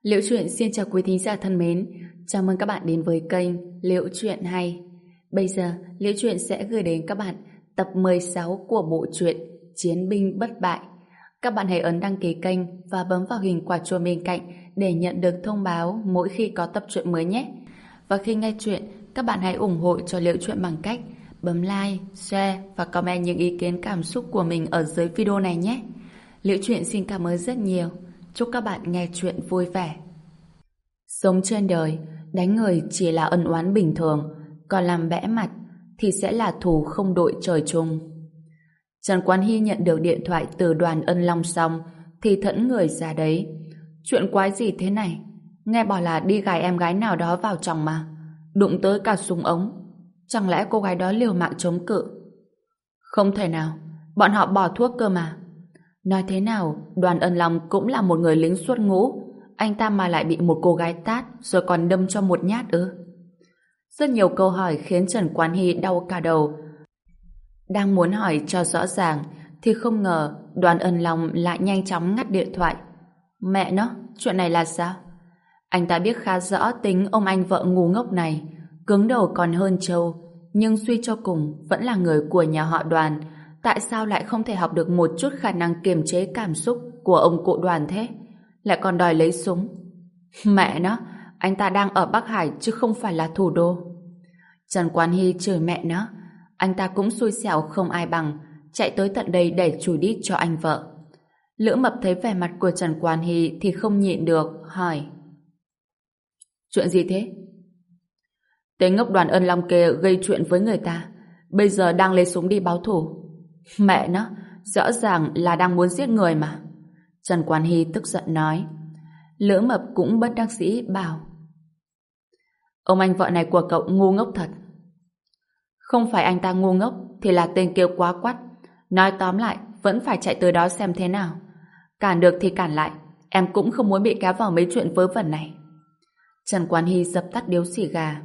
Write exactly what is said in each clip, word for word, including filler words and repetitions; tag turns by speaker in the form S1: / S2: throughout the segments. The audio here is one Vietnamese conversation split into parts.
S1: Liễu Chuyện xin chào quý thính giả thân mến. Chào mừng các bạn đến với kênh Liễu Chuyện Hay. Bây giờ, Liễu Chuyện sẽ gửi đến các bạn tập mười sáu của bộ truyện Chiến binh bất bại. Các bạn hãy ấn đăng ký kênh và bấm vào hình quả chuông bên cạnh để nhận được thông báo mỗi khi có tập truyện mới nhé. Và khi nghe chuyện, các bạn hãy ủng hộ cho Liễu Chuyện bằng cách bấm like, share và comment những ý kiến cảm xúc của mình ở dưới video này nhé. Liễu Chuyện xin cảm ơn rất nhiều. Chúc các bạn nghe chuyện vui vẻ. Sống trên đời, đánh người chỉ là ân oán bình thường, còn làm bẽ mặt thì sẽ là thù không đội trời chung. Trần Quán Hy nhận được điện thoại từ Đoàn Ân Long xong thì thẫn người ra đấy. Chuyện quái gì thế này? Nghe bảo là đi gài em gái nào đó vào chồng mà. Đụng tới cả súng ống. Chẳng lẽ cô gái đó liều mạng chống cự? Không thể nào. Bọn họ bỏ thuốc cơ mà. Nói thế nào, Đoàn Ân Long cũng là một người lính xuất ngũ. Anh ta mà lại bị một cô gái tát rồi còn đâm cho một nhát ư? Rất nhiều câu hỏi khiến Trần Quán Hy đau cả đầu. Đang muốn hỏi cho rõ ràng thì không ngờ Đoàn Ân Long lại nhanh chóng ngắt điện thoại. Mẹ nó, chuyện này là sao? Anh ta biết khá rõ tính ông anh vợ ngu ngốc này, cứng đầu còn hơn trâu, nhưng suy cho cùng vẫn là người của nhà họ Đoàn. Tại sao lại không thể học được một chút khả năng kiềm chế cảm xúc của ông cụ Đoàn thế? Lại còn đòi lấy súng. Mẹ nó, anh ta đang ở Bắc Hải chứ không phải là thủ đô. Trần Quán Hy chửi mẹ nó. Anh ta cũng xui xẻo không ai bằng, chạy tới tận đây để chùi đít cho anh vợ. Lữ Mập thấy vẻ mặt của Trần Quán Hy thì không nhịn được, hỏi. Chuyện gì thế? Tên ngốc Đoàn Ân Long kia gây chuyện với người ta, bây giờ đang lấy súng đi báo thù. Mẹ nó, rõ ràng là đang muốn giết người mà. Trần Quán Hy tức giận nói. Lữ Mập cũng bất đắc dĩ bảo. Ông anh vợ này của cậu ngu ngốc thật. Không phải anh ta ngu ngốc thì là tên kia quá quắt. Nói tóm lại vẫn phải chạy tới đó xem thế nào. Cản được thì cản lại. Em cũng không muốn bị kéo vào mấy chuyện vớ vẩn này. Trần Quán Hy dập tắt điếu xì gà.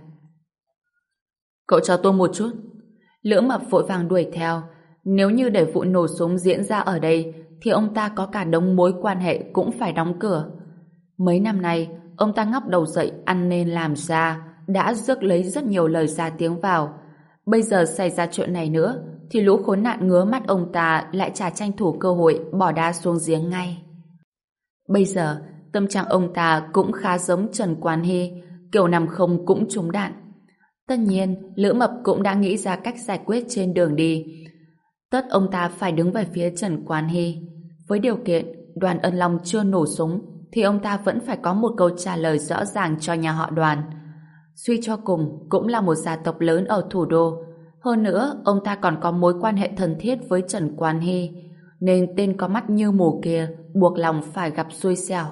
S1: Cậu chờ tôi một chút. Lữ Mập vội vàng đuổi theo. Nếu như để vụ nổ súng diễn ra ở đây thì ông ta có cả đống mối quan hệ cũng phải đóng cửa. Mấy năm nay ông ta ngóc đầu dậy ăn nên làm ra, đã rước lấy rất nhiều lời ra tiếng vào. Bây giờ xảy ra chuyện này nữa thì lũ khốn nạn ngứa mắt ông ta lại chả tranh thủ cơ hội bỏ đá xuống giếng ngay. Bây giờ tâm trạng ông ta cũng khá giống Trần Quán Hy, kiểu nằm không cũng trúng đạn. Tất nhiên Lữ Mập cũng đã nghĩ ra cách giải quyết trên đường đi. Tất ông ta phải đứng về phía Trần Quán Hy. Với điều kiện Đoàn Ân Long chưa nổ súng thì ông ta vẫn phải có một câu trả lời rõ ràng cho nhà họ Đoàn. Suy cho cùng cũng là một gia tộc lớn ở thủ đô. Hơn nữa ông ta còn có mối quan hệ thân thiết với Trần Quán Hy, nên tên có mắt như mù kia buộc lòng phải gặp xui xẻo.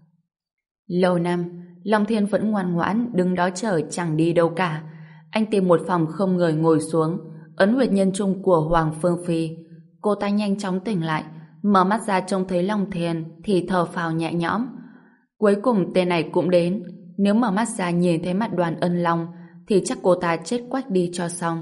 S1: Lâu năm Long Thiên vẫn ngoan ngoãn đứng đó chờ chẳng đi đâu cả. Anh tìm một phòng không người ngồi xuống, ấn huyệt nhân trung của Hoàng Phương Phi. Cô ta nhanh chóng tỉnh lại, mở mắt ra trông thấy Long Thiên thì thở phào nhẹ nhõm. Cuối cùng tên này cũng đến. Nếu mở mắt ra nhìn thấy mặt Đoàn Ân Long thì chắc cô ta chết quách đi cho xong.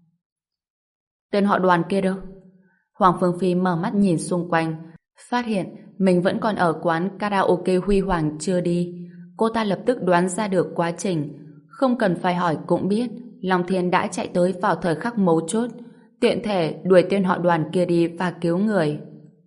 S1: Tên họ Đoàn kia đâu? Hoàng Phương Phi mở mắt nhìn xung quanh, phát hiện mình vẫn còn ở quán karaoke Huy Hoàng chưa đi. Cô ta lập tức đoán ra được quá trình. Không cần phải hỏi cũng biết Long Thiên đã chạy tới vào thời khắc mấu chốt, tiện thể đuổi tên họ Đoàn kia đi và cứu người.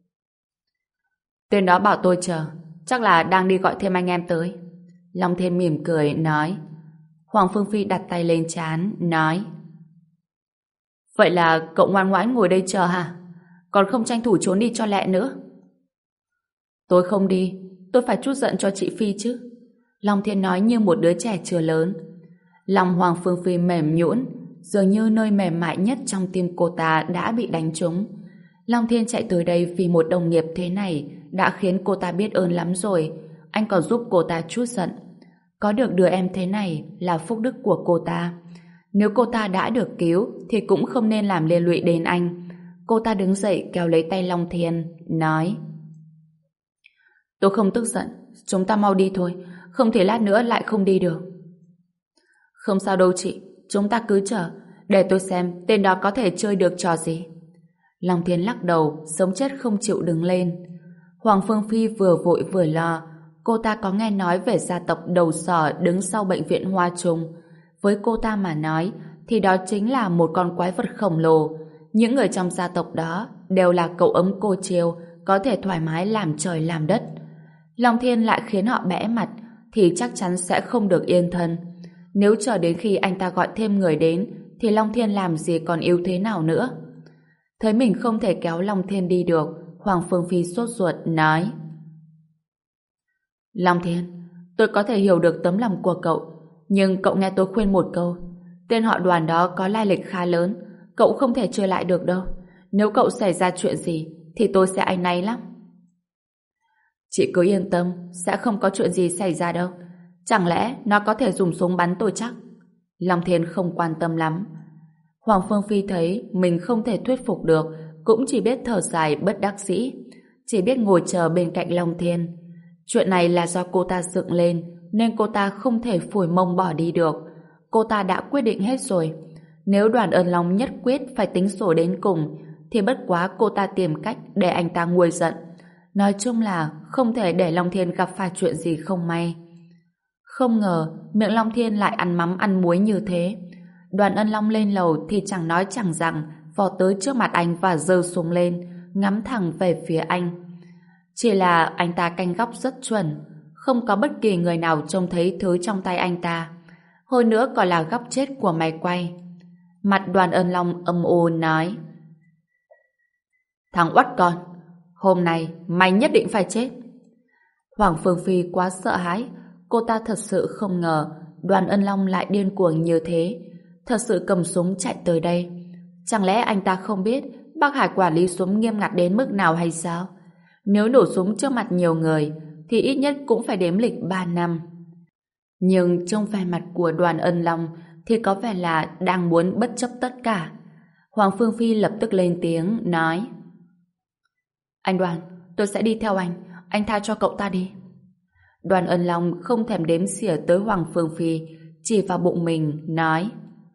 S1: Tên đó bảo tôi chờ, chắc là đang đi gọi thêm anh em tới. Long Thiên mỉm cười nói. Hoàng Phương Phi đặt tay lên trán nói. Vậy là cậu ngoan ngoãn ngồi đây chờ hả? Còn không tranh thủ trốn đi cho lẹ nữa? Tôi không đi, tôi phải trút giận cho chị Phi chứ. Long Thiên nói như một đứa trẻ chưa lớn. Lòng Hoàng Phương Phi mềm nhũn, dường như nơi mềm mại nhất trong tim cô ta đã bị đánh trúng. Long Thiên chạy tới đây vì một đồng nghiệp thế này đã khiến cô ta biết ơn lắm rồi. Anh còn giúp cô ta trút giận. Có được đứa em thế này là phúc đức của cô ta. Nếu cô ta đã được cứu thì cũng không nên làm liên lụy đến anh. Cô ta đứng dậy kéo lấy tay Long Thiên, nói. Tôi không tức giận, chúng ta mau đi thôi, không thể lát nữa lại không đi được. Không sao đâu chị, chúng ta cứ chờ, để tôi xem tên đó có thể chơi được trò gì. Long Thiên lắc đầu, sống chết không chịu đứng lên. Hoàng Phương Phi vừa vội vừa lo. Cô ta có nghe nói về gia tộc đầu sỏ đứng sau bệnh viện Hoa Trung. Với cô ta mà nói, thì đó chính là một con quái vật khổng lồ. Những người trong gia tộc đó đều là cậu ấm cô chiêu, có thể thoải mái làm trời làm đất. Long Thiên lại khiến họ bẽ mặt, thì chắc chắn sẽ không được yên thân. Nếu chờ đến khi anh ta gọi thêm người đến, thì Long Thiên làm gì còn yếu thế nào nữa. Thấy mình không thể kéo Long Thiên đi được, Hoàng Phương Phi sốt ruột nói: Long Thiên, tôi có thể hiểu được tấm lòng của cậu, nhưng cậu nghe tôi khuyên một câu. Tên họ Đoàn đó có lai lịch khá lớn, cậu không thể chơi lại được đâu. Nếu cậu xảy ra chuyện gì, thì tôi sẽ áy náy lắm. Chị cứ yên tâm, sẽ không có chuyện gì xảy ra đâu. Chẳng lẽ nó có thể dùng súng bắn tôi chắc? Long Thiên không quan tâm lắm. Hoàng Phương Phi thấy mình không thể thuyết phục được, cũng chỉ biết thở dài bất đắc dĩ, chỉ biết ngồi chờ bên cạnh Long Thiên. Chuyện này là do cô ta dựng lên, nên cô ta không thể phủi mông bỏ đi được. Cô ta đã quyết định hết rồi. Nếu Đoàn Ân Long nhất quyết phải tính sổ đến cùng, thì bất quá cô ta tìm cách để anh ta nguôi giận. Nói chung là không thể để Long Thiên gặp phải chuyện gì không may. Không ngờ miệng Long Thiên lại ăn mắm ăn muối như thế. Đoàn Ân Long lên lầu thì chẳng nói chẳng rằng vọt tới trước mặt anh và giơ súng lên, ngắm thẳng về phía anh. Chỉ là anh ta canh góc rất chuẩn, không có bất kỳ người nào trông thấy thứ trong tay anh ta. Hơn nữa còn là góc chết của máy quay. Mặt Đoàn Ân Long âm u nói: Thằng uất con, hôm nay mày nhất định phải chết. Hoàng Phương Phi quá sợ hãi. Cô ta thật sự không ngờ Đoàn Ân Long lại điên cuồng như thế, thật sự cầm súng chạy tới đây. Chẳng lẽ anh ta không biết Bắc Hải quản lý súng nghiêm ngặt đến mức nào hay sao? Nếu nổ súng trước mặt nhiều người thì ít nhất cũng phải đếm lịch ba năm. Nhưng trong vẻ mặt của Đoàn Ân Long thì có vẻ là đang muốn bất chấp tất cả. Hoàng Phương Phi lập tức lên tiếng nói: Anh Đoàn, tôi sẽ đi theo anh, anh tha cho cậu ta đi. Đoàn Ân Long không thèm đếm xỉa tới Hoàng Phương Phi, chỉ vào bụng mình nói: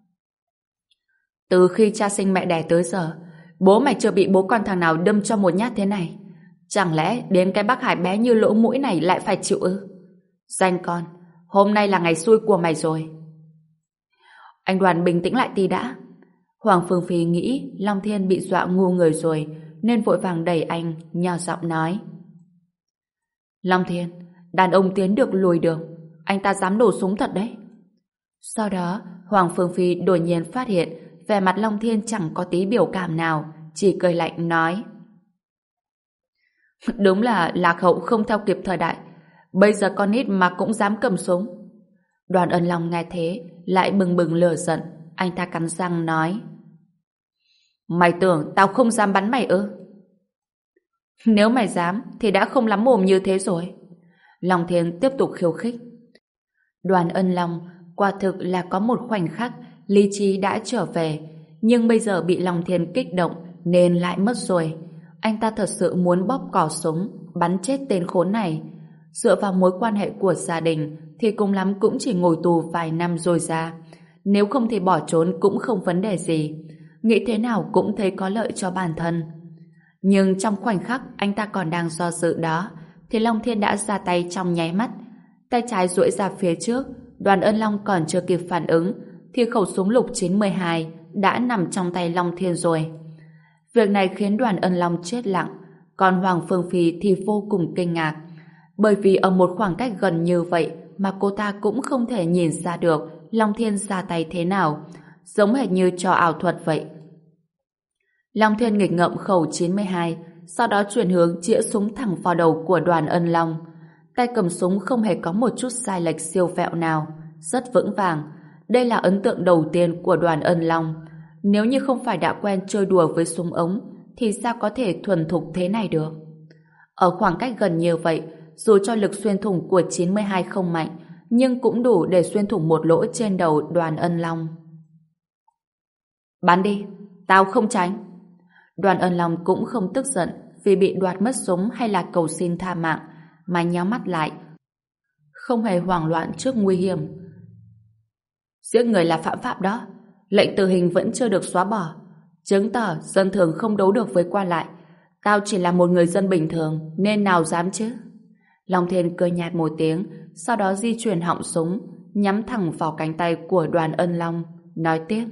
S1: Từ khi cha sinh mẹ đẻ tới giờ, bố mày chưa bị bố con thằng nào đâm cho một nhát thế này. Chẳng lẽ đến cái Bắc Hải bé như lỗ mũi này lại phải chịu ư? Danh con, hôm nay là ngày xui của mày rồi. Anh Đoàn bình tĩnh lại tí đã. Hoàng Phương Phi nghĩ Long Thiên bị dọa ngu người rồi, nên vội vàng đẩy anh, nhỏ giọng nói: Long Thiên, đàn ông tiến được lùi được, anh ta dám nổ súng thật đấy. Sau đó, Hoàng Phương Phi đột nhiên phát hiện vẻ mặt Long Thiên chẳng có tí biểu cảm nào, chỉ cười lạnh nói: Đúng là lạc hậu không theo kịp thời đại, bây giờ con nít mà cũng dám cầm súng. Đoàn Ân Long nghe thế lại bừng bừng lửa giận, anh ta cắn răng nói: Mày tưởng tao không dám bắn mày ư? Nếu mày dám thì đã không lắm mồm như thế rồi. Long Thiên tiếp tục khiêu khích. Đoàn Ân Long quả thực là có một khoảnh khắc lý trí đã trở về, nhưng bây giờ bị Long Thiên kích động nên lại mất rồi. Anh ta thật sự muốn bóp cò súng bắn chết tên khốn này. Dựa vào mối quan hệ của gia đình thì cùng lắm cũng chỉ ngồi tù vài năm rồi ra. Nếu không thì bỏ trốn cũng không vấn đề gì. Nghĩ thế nào cũng thấy có lợi cho bản thân. Nhưng trong khoảnh khắc anh ta còn đang do dự đó thì Long Thiên đã ra tay trong nháy mắt. Tay trái duỗi ra phía trước, Đoàn Ân Long còn chưa kịp phản ứng thì khẩu súng lục chín mươi hai đã nằm trong tay Long Thiên rồi. Việc này khiến Đoàn Ân Long chết lặng, còn Hoàng Phương Phi thì vô cùng kinh ngạc, bởi vì ở một khoảng cách gần như vậy mà cô ta cũng không thể nhìn ra được Long Thiên ra tay thế nào, giống hệt như trò ảo thuật vậy. Long Thiên nghịch ngợm khẩu chín mươi hai, sau đó chuyển hướng chĩa súng thẳng vào đầu của Đoàn Ân Long. Tay cầm súng không hề có một chút sai lệch siêu vẹo nào, rất vững vàng. Đây là ấn tượng đầu tiên của Đoàn Ân Long. Nếu như không phải đã quen chơi đùa với súng ống thì sao có thể thuần thục thế này được. Ở khoảng cách gần như vậy, dù cho lực xuyên thủng của chín mươi hai không mạnh, nhưng cũng đủ để xuyên thủng một lỗ trên đầu Đoàn Ân Long. Bắn đi, tao không tránh. Đoàn Ân Long cũng không tức giận vì bị đoạt mất súng hay là cầu xin tha mạng, mà nhắm mắt lại, không hề hoảng loạn trước nguy hiểm. Giết người là phạm pháp đó, lệnh tử hình vẫn chưa được xóa bỏ, chứng tỏ dân thường không đấu được với quan lại. Tao chỉ là một người dân bình thường nên nào dám chứ. Long Thiên cười nhạt một tiếng, sau đó di chuyển họng súng, nhắm thẳng vào cánh tay của Đoàn Ân Long, nói tiếp.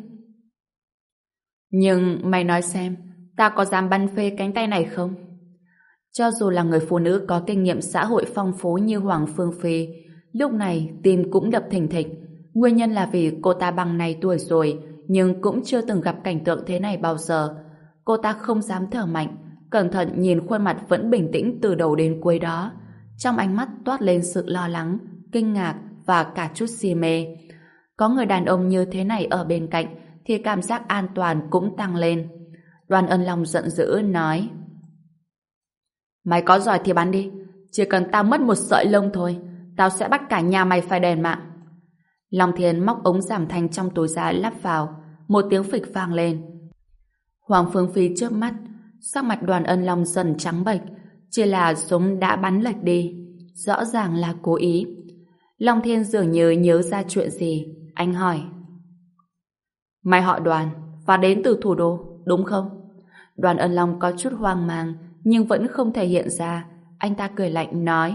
S1: Nhưng mày nói xem, ta có dám bắn phê cánh tay này không? Cho dù là người phụ nữ có kinh nghiệm xã hội phong phú như Hoàng Phương Phi, lúc này tim cũng đập thình thịch. Nguyên nhân là vì cô ta bằng này tuổi rồi, nhưng cũng chưa từng gặp cảnh tượng thế này bao giờ. Cô ta không dám thở mạnh, cẩn thận nhìn khuôn mặt vẫn bình tĩnh từ đầu đến cuối đó. Trong ánh mắt toát lên sự lo lắng, kinh ngạc và cả chút si mê. Có người đàn ông như thế này ở bên cạnh thì cảm giác an toàn cũng tăng lên. Đoàn Ân Long giận dữ nói: Mày có giỏi thì bắn đi, chỉ cần tao mất một sợi lông thôi, tao sẽ bắt cả nhà mày phải đền mạng. Long Thiên móc ống giảm thanh trong túi ra lắp vào, một tiếng phịch vang lên. Hoàng Phương Phi chớp mắt, sắc mặt Đoàn Ân Long dần trắng bệch, chỉ là súng đã bắn lệch đi, rõ ràng là cố ý. Long Thiên dường như nhớ ra chuyện gì, anh hỏi: Mày họ Đoàn và đến từ thủ đô, đúng không? Đoàn Ân Long có chút hoang mang, nhưng vẫn không thể hiện ra. Anh ta cười lạnh nói: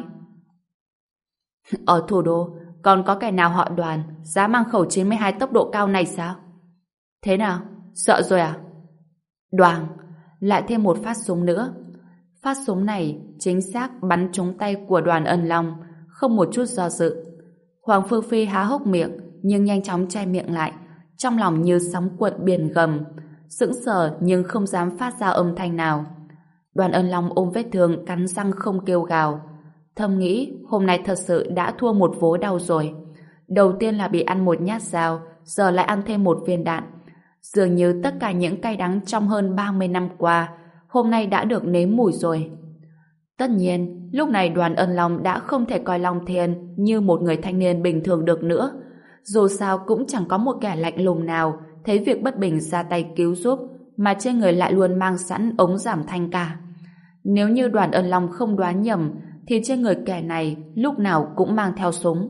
S1: Ở thủ đô còn có kẻ nào họ Đoàn dám mang khẩu chín mươi hai tốc độ cao này sao? Thế nào? Sợ rồi à? Đoàng! Lại thêm một phát súng nữa. Phát súng này chính xác bắn trúng tay của Đoàn Ân Long, không một chút do dự. Hoàng Phương Phi há hốc miệng, nhưng nhanh chóng che miệng lại, trong lòng như sóng cuộn biển gầm, sững sờ nhưng không dám phát ra âm thanh nào. Đoàn Ân Long ôm vết thương cắn răng không kêu gào, thầm nghĩ hôm nay thật sự đã thua một vố đau rồi. Đầu tiên là bị ăn một nhát dao, giờ lại ăn thêm một viên đạn. Dường như tất cả những cay đắng trong hơn ba mươi năm qua hôm nay đã được nếm mùi rồi. Tất nhiên, lúc này Đoàn Ân Long đã không thể coi Long Thiên như một người thanh niên bình thường được nữa. Dù sao cũng chẳng có một kẻ lạnh lùng nào thấy việc bất bình ra tay cứu giúp, mà trên người lại luôn mang sẵn ống giảm thanh cả. Nếu như Đoàn Ân Long không đoán nhầm, thì trên người kẻ này lúc nào cũng mang theo súng.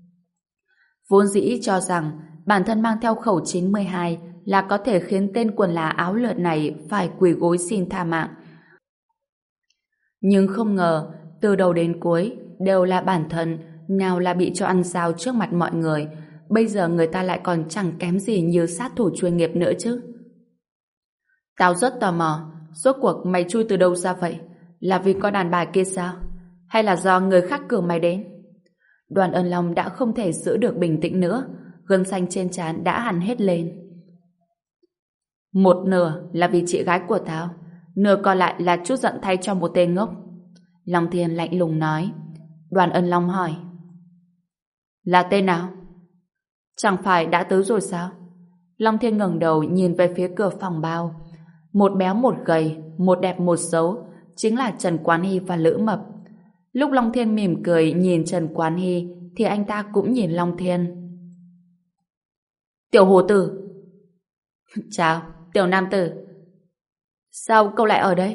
S1: Vốn dĩ cho rằng bản thân mang theo khẩu chín mươi hai là có thể khiến tên quần là áo lượn này phải quỳ gối xin tha mạng. Nhưng không ngờ, từ đầu đến cuối đều là bản thân, nào là bị cho ăn sao trước mặt mọi người. Bây giờ người ta lại còn chẳng kém gì như sát thủ chuyên nghiệp nữa chứ. Tao rất tò mò, rốt cuộc mày chui từ đâu ra vậy? Là vì con đàn bà kia sao? Hay là do người khác cử mày đến? Đoàn Ân Long đã không thể giữ được bình tĩnh nữa, gân xanh trên trán đã hằn hết lên. Một nửa là vì chị gái của tao, nửa còn lại là chút giận thay cho một tên ngốc. Long Thiên lạnh lùng nói. Đoàn Ân Long hỏi: Là tên nào? Chẳng phải đã tới rồi sao? Long Thiên ngẩng đầu nhìn về phía cửa phòng bao. Một béo một gầy, một đẹp một xấu, chính là Trần Quán Hy và Lữ Mập. Lúc Long Thiên mỉm cười nhìn Trần Quán Hy thì anh ta cũng nhìn Long Thiên. Tiểu hồ tử. Chào, tiểu nam tử. Sao cậu lại ở đây?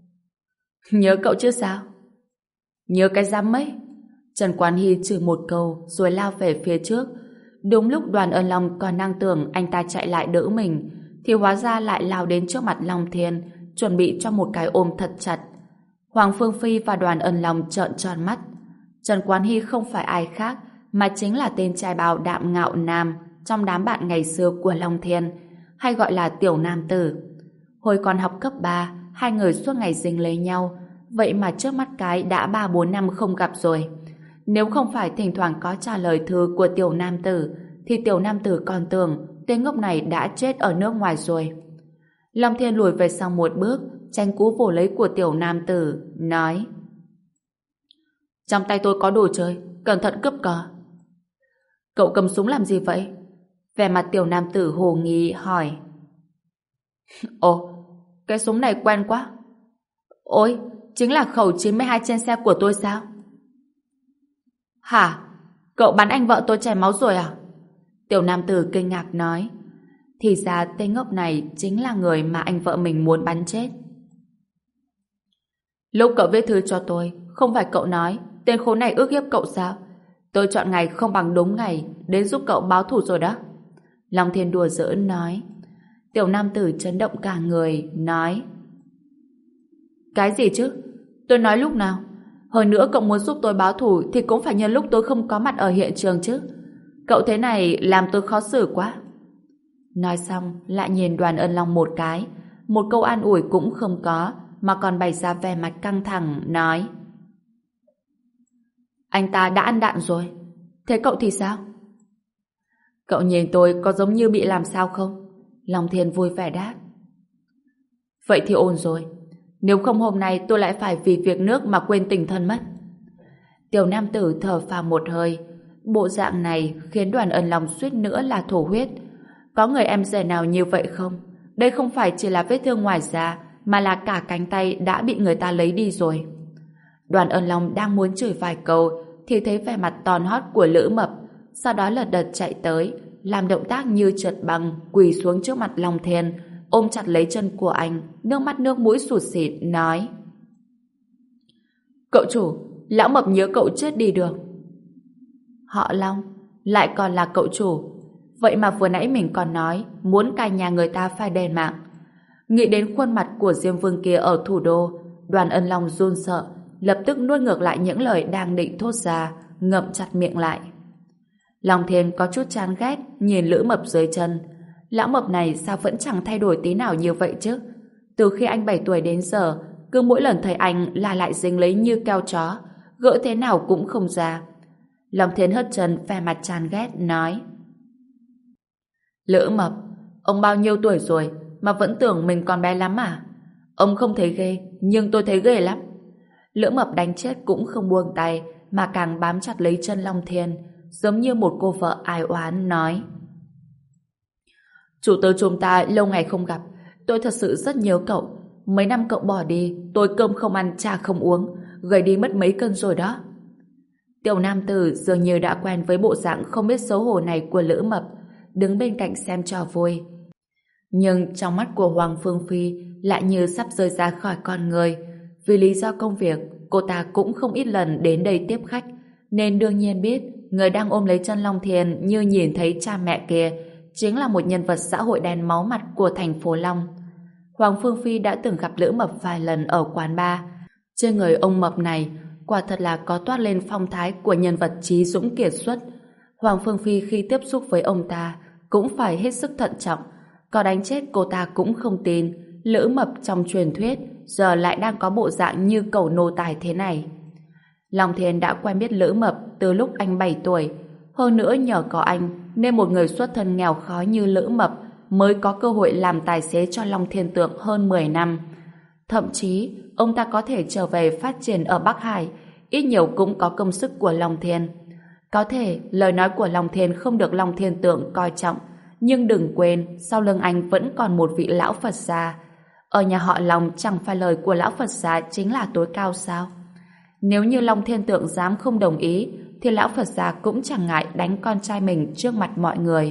S1: Nhớ cậu chứ sao? Nhớ cái dám mấy? Trần Quán Hy chửi một câu rồi lao về phía trước. Đúng lúc Đoàn Ân Long còn đang tưởng anh ta chạy lại đỡ mình, thì hóa ra lại lao đến trước mặt Long Thiên, chuẩn bị cho một cái ôm thật chặt. Hoàng Phương Phi và Đoàn Ân Long trợn tròn mắt. Trần Quán Hy không phải ai khác, mà chính là tên trai bao đạm ngạo nam trong đám bạn ngày xưa của Long Thiên, hay gọi là tiểu nam tử. Hồi còn học cấp ba, hai người suốt ngày dính lấy nhau, vậy mà trước mắt cái đã ba bốn năm không gặp rồi. Nếu không phải thỉnh thoảng có trả lời thư của tiểu nam tử, thì tiểu nam tử còn tưởng tên ngốc này đã chết ở nước ngoài rồi. Long Thiên lùi về sau một bước, tranh cú vồ lấy của tiểu nam tử, nói: Trong tay tôi có đồ chơi, cẩn thận cướp cờ. Cậu cầm súng làm gì vậy? Vẻ mặt tiểu nam tử hồ nghi hỏi. Ồ, cái súng này quen quá. Ôi, chính là khẩu chín mươi hai trên xe của tôi sao? Hả? Cậu bắn anh vợ tôi chảy máu rồi à? Tiểu nam tử kinh ngạc nói. Thì ra tên ngốc này chính là người mà anh vợ mình muốn bắn chết. Lúc cậu viết thư cho tôi, không phải cậu nói tên khốn này ức hiếp cậu sao? Tôi chọn ngày không bằng đúng ngày đến giúp cậu báo thù rồi đó. Long Thiên đùa giỡn nói. Tiểu nam tử chấn động cả người, nói: Cái gì chứ? Tôi nói lúc nào? Hơn nữa cậu muốn giúp tôi báo thù thì cũng phải nhân lúc tôi không có mặt ở hiện trường chứ. Cậu thế này làm tôi khó xử quá. Nói xong lại nhìn Đoàn Ân Long một cái, một câu an ủi cũng không có, mà còn bày ra vẻ mặt căng thẳng, nói: Anh ta đã ăn đạn rồi. Thế cậu thì sao? Cậu nhìn tôi có giống như bị làm sao không? Long Thiên vui vẻ đáp. Vậy thì ổn rồi. Nếu không hôm nay tôi lại phải vì việc nước mà quên tình thân mất. Tiểu nam tử thở phào một hơi. Bộ dạng này khiến Đoàn Ân Long suýt nữa là thổ huyết. Có người em rể nào như vậy không? Đây không phải chỉ là vết thương ngoài da, mà là cả cánh tay đã bị người ta lấy đi rồi. Đoàn Ân Long đang muốn chửi vài câu thì thấy vẻ mặt tòn hót của Lữ Mập, sau đó lật đật chạy tới, làm động tác như trượt băng, quỳ xuống trước mặt Long Thiên, ôm chặt lấy chân của anh, nước mắt nước mũi sụt sịt, nói: Cậu chủ, lão Mập nhớ cậu chết đi được. Họ Long, lại còn là cậu chủ. Vậy mà vừa nãy mình còn nói muốn cai nhà người ta phải đền mạng. Nghĩ đến khuôn mặt của Diêm Vương kia ở thủ đô, Đoàn Ân Long run sợ, lập tức nuốt ngược lại những lời đang định thốt ra, ngậm chặt miệng lại. Long Thiên có chút chán ghét nhìn Lữ Mập dưới chân. Lão Mập này sao vẫn chẳng thay đổi tí nào như vậy chứ? Từ khi anh bảy tuổi đến giờ, cứ mỗi lần thấy anh là lại dính lấy như keo chó, gỡ thế nào cũng không ra. Long Thiên hất chân, vẻ mặt chán ghét, nói: Lữ Mập, ông bao nhiêu tuổi rồi mà vẫn tưởng mình còn bé lắm à? Ông không thấy ghê, nhưng tôi thấy ghê lắm. Lữ Mập đánh chết cũng không buông tay, mà càng bám chặt lấy chân Long Thiên, giống như một cô vợ ai oán, nói: Chủ tớ chúng ta lâu ngày không gặp, tôi thật sự rất nhớ cậu. Mấy năm cậu bỏ đi, tôi cơm không ăn, trà không uống, gầy đi mất mấy cân rồi đó. Tiểu nam tử dường như đã quen với bộ dạng không biết xấu hổ này của Lữ Mập, đứng bên cạnh xem trò vui. Nhưng trong mắt của Hoàng Phương Phi lại như sắp rơi ra khỏi con người. Vì lý do công việc, cô ta cũng không ít lần đến đây tiếp khách, nên đương nhiên biết người đang ôm lấy chân Long Thiên như nhìn thấy cha mẹ kia chính là một nhân vật xã hội đen máu mặt của thành phố Long. Hoàng Phương Phi đã từng gặp Lữ Mập vài lần ở quán bar. Trên người ông Mập này quả thật là có toát lên phong thái của nhân vật trí dũng kiệt xuất. Hoàng Phương Phi khi tiếp xúc với ông ta cũng phải hết sức thận trọng, có đánh chết cô ta cũng không tin Lữ Mập trong truyền thuyết giờ lại đang có bộ dạng như cẩu nô tài thế này. Long Thiên đã quen biết Lữ Mập từ lúc anh bảy tuổi, hơn nữa nhờ có anh nên một người xuất thân nghèo khó như Lữ Mập mới có cơ hội làm tài xế cho Long Thiên Tượng hơn mười năm. Thậm chí ông ta có thể trở về phát triển ở Bắc Hải, ít nhiều cũng có công sức của Long Thiên. Có thể lời nói của Long Thiên không được Long Thiên Tượng coi trọng, nhưng đừng quên sau lưng anh vẫn còn một vị lão Phật gia. Ở nhà họ Long chẳng phải lời của lão Phật gia chính là tối cao sao? Nếu như Long Thiên Tượng dám không đồng ý thì lão Phật gia cũng chẳng ngại đánh con trai mình trước mặt mọi người.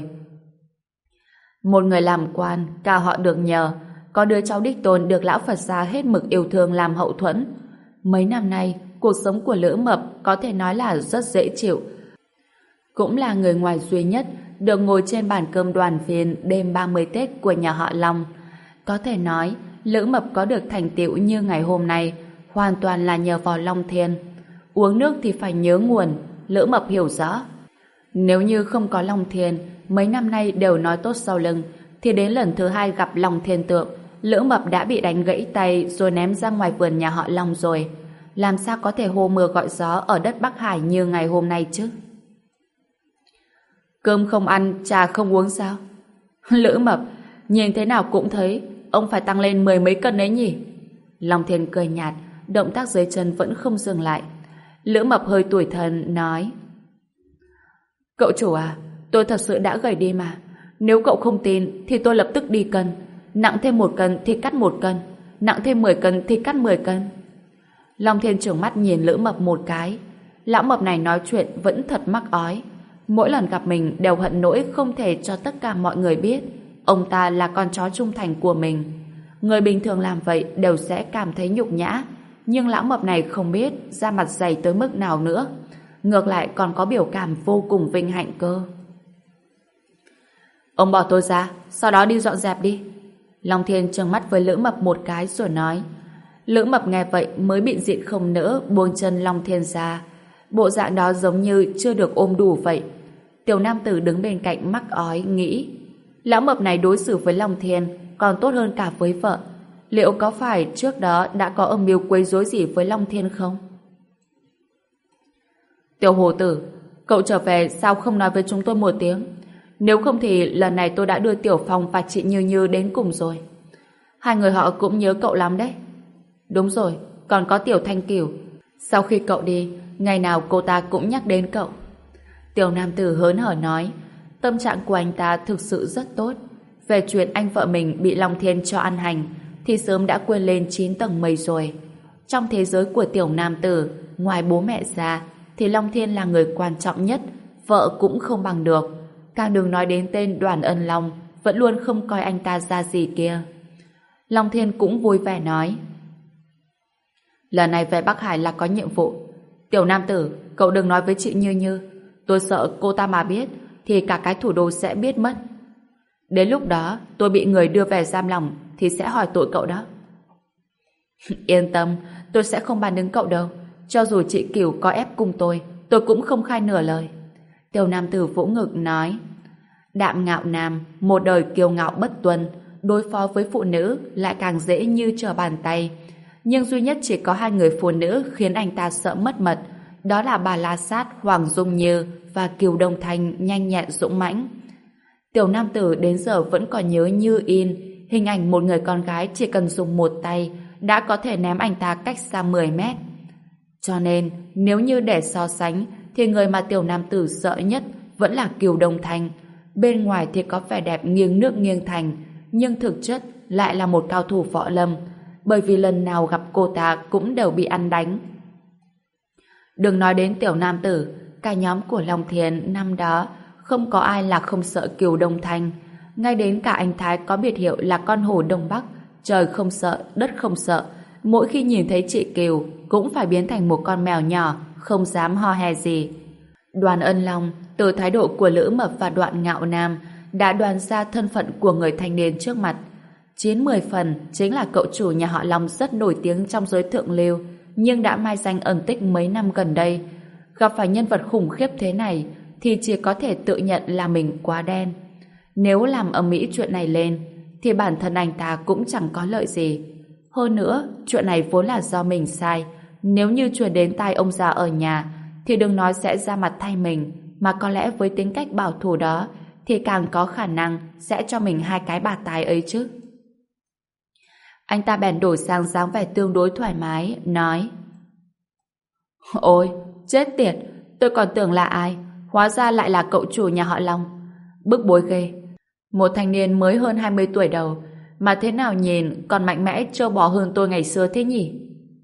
S1: Một người làm quan, cả họ được nhờ, có đứa cháu đích tôn được lão Phật gia hết mực yêu thương làm hậu thuẫn. Mấy năm nay, cuộc sống của Lữ Mập có thể nói là rất dễ chịu. Cũng là người ngoài duy nhất được ngồi trên bàn cơm đoàn viên đêm ba mươi Tết của nhà họ Long. Có thể nói, Lữ Mập có được thành tựu như ngày hôm nay hoàn toàn là nhờ vào Long Thiên. Uống nước thì phải nhớ nguồn, Lữ Mập hiểu rõ. Nếu như không có Long Thiên, mấy năm nay đều nói tốt sau lưng, thì đến lần thứ hai gặp Long Thiên Tượng, Lữ Mập đã bị đánh gãy tay rồi ném ra ngoài vườn nhà họ Long rồi. Làm sao có thể hô mưa gọi gió ở đất Bắc Hải như ngày hôm nay chứ? Cơm không ăn, trà không uống sao? Lữ Mập, nhìn thế nào cũng thấy ông phải tăng lên mười mấy cân đấy nhỉ? Long Thiên cười nhạt, động tác dưới chân vẫn không dừng lại. Lữ Mập hơi tủi thân nói: Cậu chủ à, tôi thật sự đã gầy đi mà. Nếu cậu không tin thì tôi lập tức đi cân. Nặng thêm một cân thì cắt một cân, nặng thêm mười cân thì cắt mười cân. Long Thiên trừng mắt nhìn Lữ Mập một cái. Lão Mập này nói chuyện vẫn thật mắc ói. Mỗi lần gặp mình đều hận nỗi không thể cho tất cả mọi người biết ông ta là con chó trung thành của mình. Người bình thường làm vậy đều sẽ cảm thấy nhục nhã, nhưng lão Mập này không biết da mặt dày tới mức nào nữa, ngược lại còn có biểu cảm vô cùng vinh hạnh cơ. Ông bỏ tôi ra, sau đó đi dọn dẹp đi. Long Thiên trừng mắt với Lữ Mập một cái rồi nói: Lữ Mập nghe vậy mới bị dịn không nỡ buông chân Long Thiên ra. Bộ dạng đó giống như chưa được ôm đủ vậy. Tiểu nam tử đứng bên cạnh mắc ói nghĩ, lão mập này đối xử với Long Thiên còn tốt hơn cả với vợ. Liệu có phải trước đó đã có âm mưu quấy rối gì với Long Thiên không? Tiểu hồ tử, cậu trở về sao không nói với chúng tôi một tiếng? Nếu không thì lần này tôi đã đưa Tiểu Phong và chị Như Như đến cùng rồi. Hai người họ cũng nhớ cậu lắm đấy. Đúng rồi, còn có Tiểu Thanh Kiều. Sau khi cậu đi, ngày nào cô ta cũng nhắc đến cậu. Tiểu nam tử hớn hở nói, tâm trạng của anh ta thực sự rất tốt. Về chuyện anh vợ mình bị Long Thiên cho ăn hành thì sớm đã quên lên chín tầng mây rồi. Trong thế giới của tiểu nam tử, ngoài bố mẹ ra thì Long Thiên là người quan trọng nhất, vợ cũng không bằng được. Càng đừng nói đến tên Đoàn Ân Long, vẫn luôn không coi anh ta ra gì kia. Long Thiên cũng vui vẻ nói, lần này về Bắc Hải là có nhiệm vụ. Tiểu nam tử, cậu đừng nói với chị Như Như, tôi sợ cô ta mà biết thì cả cái thủ đô sẽ biết mất. Đến lúc đó tôi bị người đưa về giam lòng thì sẽ hỏi tội cậu đó. Yên tâm, tôi sẽ không bàn đứng cậu đâu. Cho dù chị Kiều có ép cùng tôi, tôi cũng không khai nửa lời. Tiểu nam tử vỗ ngực nói, đạm ngạo nam, một đời kiêu ngạo bất tuân, đối phó với phụ nữ lại càng dễ như trở bàn tay. Nhưng duy nhất chỉ có hai người phụ nữ khiến anh ta sợ mất mật, đó là bà La Sát Hoàng Dung Như và Kiều Đông Thanh nhanh nhẹn dũng mãnh. Tiểu nam tử đến giờ vẫn còn nhớ như in hình ảnh một người con gái chỉ cần dùng một tay đã có thể ném anh ta cách xa mười mét. Cho nên nếu như để so sánh thì người mà tiểu nam tử sợ nhất vẫn là Kiều Đông Thanh. Bên ngoài thì có vẻ đẹp nghiêng nước nghiêng thành, nhưng thực chất lại là một cao thủ võ lâm, bởi vì lần nào gặp cô ta cũng đều bị ăn đánh. Đừng nói đến tiểu nam tử, cả nhóm của Long Thiên năm đó không có ai là không sợ Kiều Đông Thanh. Ngay đến cả anh Thái có biệt hiệu là con hổ Đông Bắc, trời không sợ, đất không sợ, mỗi khi nhìn thấy chị Kiều cũng phải biến thành một con mèo nhỏ, không dám ho he gì. Đoàn Ân Long, từ thái độ của Lữ Mập và Đoạn Ngạo Nam, đã đoán ra thân phận của người thanh niên trước mặt. Chín mười phần chính là cậu chủ nhà họ Long rất nổi tiếng trong giới thượng lưu, nhưng đã mai danh ẩn tích mấy năm gần đây. Gặp phải nhân vật khủng khiếp thế này thì chỉ có thể tự nhận là mình quá đen. Nếu làm ầm ĩ chuyện này lên thì bản thân anh ta cũng chẳng có lợi gì. Hơn nữa, chuyện này vốn là do mình sai. Nếu như truyền đến tai ông già ở nhà thì đừng nói sẽ ra mặt thay mình, mà có lẽ với tính cách bảo thủ đó thì càng có khả năng sẽ cho mình hai cái bạt tai ấy chứ. Anh ta bèn đổi sang dáng vẻ tương đối thoải mái, nói: Ôi, chết tiệt, tôi còn tưởng là ai, hóa ra lại là cậu chủ nhà họ Long. Bức bối ghê. Một thanh niên mới hơn hai mươi tuổi đầu mà thế nào nhìn còn mạnh mẽ trâu bò hơn tôi ngày xưa thế nhỉ?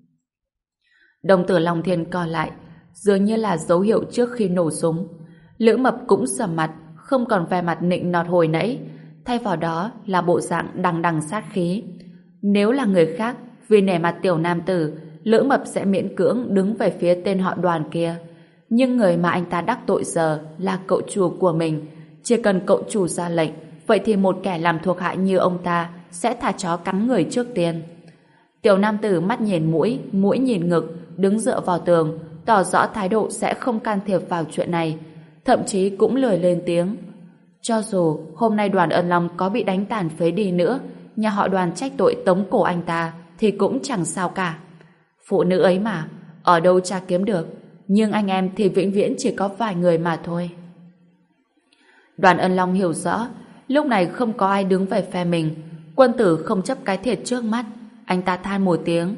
S1: Đồng tử Long Thiên co lại, dường như là dấu hiệu trước khi nổ súng. Lữ Mập cũng sầm mặt, không còn vẻ mặt nịnh nọt hồi nãy, thay vào đó là bộ dạng đằng đằng sát khí. Nếu là người khác, vì nể mặt tiểu nam tử, Lữ Mập sẽ miễn cưỡng đứng về phía tên họ Đoàn kia. Nhưng người mà anh ta đắc tội giờ là cậu chủ của mình. Chỉ cần cậu chủ ra lệnh, vậy thì một kẻ làm thuộc hạ như ông ta sẽ thả chó cắn người trước tiên. Tiểu nam tử mắt nhìn mũi, mũi nhìn ngực, đứng dựa vào tường, tỏ rõ thái độ sẽ không can thiệp vào chuyện này, thậm chí cũng lười lên tiếng. Cho dù hôm nay Đoàn Ân Long có bị đánh tàn phế đi nữa, nhà họ Đoàn trách tội tống cổ anh ta thì cũng chẳng sao cả. Phụ nữ ấy mà, ở đâu cha kiếm được, nhưng anh em thì vĩnh viễn chỉ có vài người mà thôi. Đoàn Ân Long hiểu rõ, lúc này không có ai đứng về phe mình. Quân tử không chấp cái thiệt trước mắt. Anh ta than một tiếng: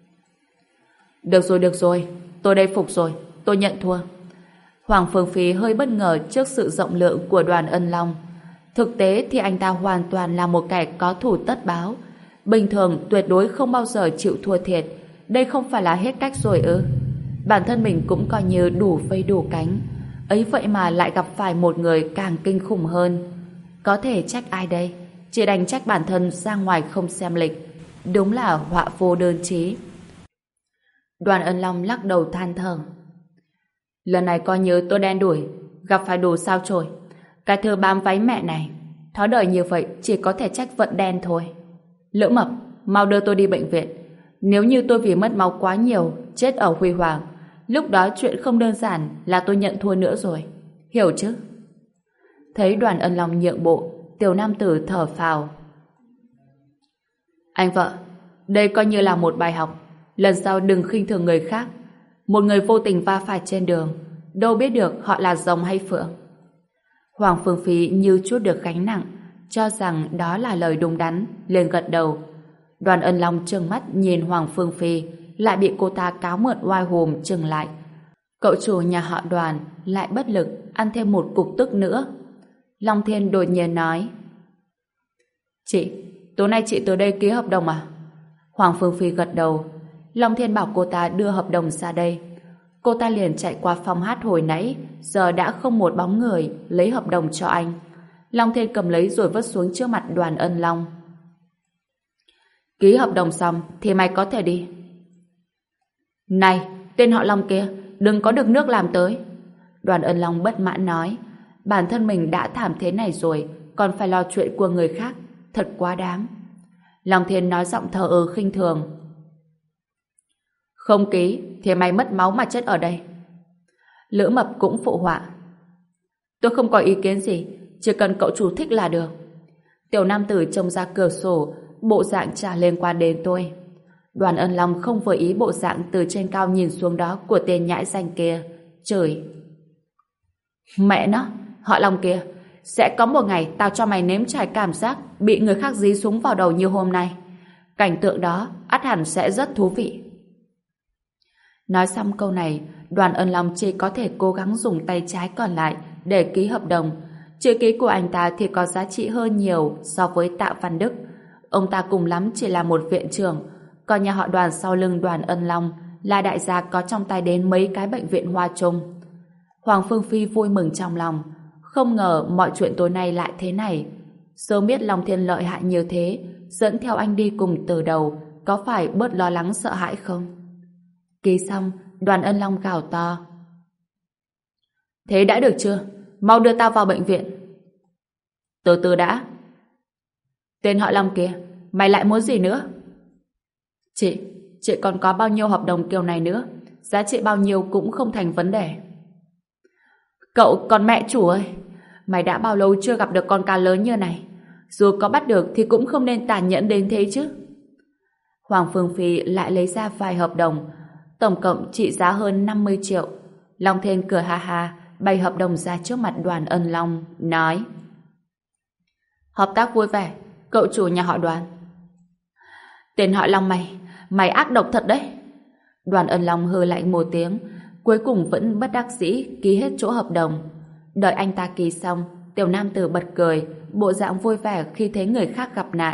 S1: Được rồi, được rồi, tôi đây phục rồi, tôi nhận thua. Hoàng Phương Phi hơi bất ngờ trước sự rộng lượng của Đoàn Ân Long. Thực tế thì anh ta hoàn toàn là một kẻ có thủ tất báo. Bình thường tuyệt đối không bao giờ chịu thua thiệt. Đây không phải là hết cách rồi ư? Bản thân mình cũng coi như đủ vây đủ cánh, ấy vậy mà lại gặp phải một người càng kinh khủng hơn. Có thể trách ai đây? Chỉ đành trách bản thân ra ngoài không xem lịch. Đúng là họa vô đơn chí. Đoàn Ân Long lắc đầu than thở: Lần này coi như tôi đen đủi, gặp phải đồ sao chổi. Cái thứ bám váy mẹ này, thói đời như vậy chỉ có thể trách vận đen thôi. Lữ Mập, mau đưa tôi đi bệnh viện. Nếu như tôi vì mất máu quá nhiều, chết ở Huy Hoàng, lúc đó chuyện không đơn giản là tôi nhận thua nữa rồi. Hiểu chứ? Thấy Đoàn Ân Long nhượng bộ, Tiểu nam tử thở phào. Anh vợ, đây coi như là một bài học. Lần sau đừng khinh thường người khác. Một người vô tình va phải trên đường, đâu biết được họ là rồng hay phượng. Hoàng Phương Phi như chút được gánh nặng, cho rằng đó là lời đúng đắn, liền gật đầu. Đoàn Ân Long trừng mắt nhìn Hoàng Phương Phi, lại bị cô ta cáo mượn oai hùm trừng lại. Cậu chủ nhà họ Đoàn lại bất lực ăn thêm một cục tức nữa. Long Thiên đột nhiên nói: Chị, tối nay chị tới đây ký hợp đồng à? Hoàng Phương Phi gật đầu. Long Thiên bảo cô ta đưa hợp đồng ra đây. Cô ta liền chạy qua phòng hát hồi nãy, giờ đã không một bóng người, lấy hợp đồng cho anh. Long Thiên cầm lấy rồi vứt xuống trước mặt Đoàn Ân Long. Ký hợp đồng xong thì mày có thể đi. Này, tên họ Long kia, đừng có được nước làm tới. Đoàn Ân Long bất mãn nói, bản thân mình đã thảm thế này rồi, còn phải lo chuyện của người khác, thật quá đáng. Long Thiên nói giọng thờ ơ khinh thường. Không ký thì mày mất máu mà chết ở đây. Lữ Mập cũng phụ họa. Tôi không có ý kiến gì, chỉ cần cậu chủ thích là được. Tiểu nam tử trông ra cửa sổ, bộ dạng chả liên quan đến tôi. Đoàn Ân Long không vừa ý bộ dạng từ trên cao nhìn xuống đó của tên nhãi danh kia, chửi. Mẹ nó, họ Long kia, sẽ có một ngày tao cho mày nếm trải cảm giác bị người khác dí súng vào đầu như hôm nay. Cảnh tượng đó ắt hẳn sẽ rất thú vị. Nói xong câu này, Đoàn Ân Long chỉ có thể cố gắng dùng tay trái còn lại để ký hợp đồng. Chữ ký của anh ta thì có giá trị hơn nhiều so với Tạ Văn Đức. Ông ta cùng lắm chỉ là một viện trưởng, còn nhà họ Đoàn sau lưng Đoàn Ân Long là đại gia có trong tay đến mấy cái bệnh viện Hoa Trung. Hoàng Phương Phi vui mừng trong lòng, không ngờ mọi chuyện tối nay lại thế này. Sớm biết Long Thiên lợi hại như thế, dẫn theo anh đi cùng từ đầu, có phải bớt lo lắng sợ hãi không? Ký xong, Đoàn Ân Long gào to. Thế đã được chưa? Mau đưa tao vào bệnh viện. Từ từ đã. Tên họ Long kia, mày lại muốn gì nữa? Chị, chị còn có bao nhiêu hợp đồng kiểu này nữa, giá trị bao nhiêu cũng không thành vấn đề. Cậu còn mẹ chủ ơi, mày đã bao lâu chưa gặp được con cá lớn như này? Dù có bắt được thì cũng không nên tàn nhẫn đến thế chứ. Hoàng Phương Phi lại lấy ra vài hợp đồng, tổng cộng trị giá hơn năm mươi triệu. Long Thiên cười ha ha, bày hợp đồng ra trước mặt Đoàn Ân Long, nói: Hợp tác vui vẻ, cậu chủ nhà họ Đoàn. Tên họ Long mày, mày ác độc thật đấy. Đoàn Ân Long hừ lạnh một tiếng, cuối cùng vẫn bất đắc dĩ ký hết chỗ hợp đồng. Đợi anh ta ký xong, tiểu nam tử bật cười, bộ dạng vui vẻ khi thấy người khác gặp nạn.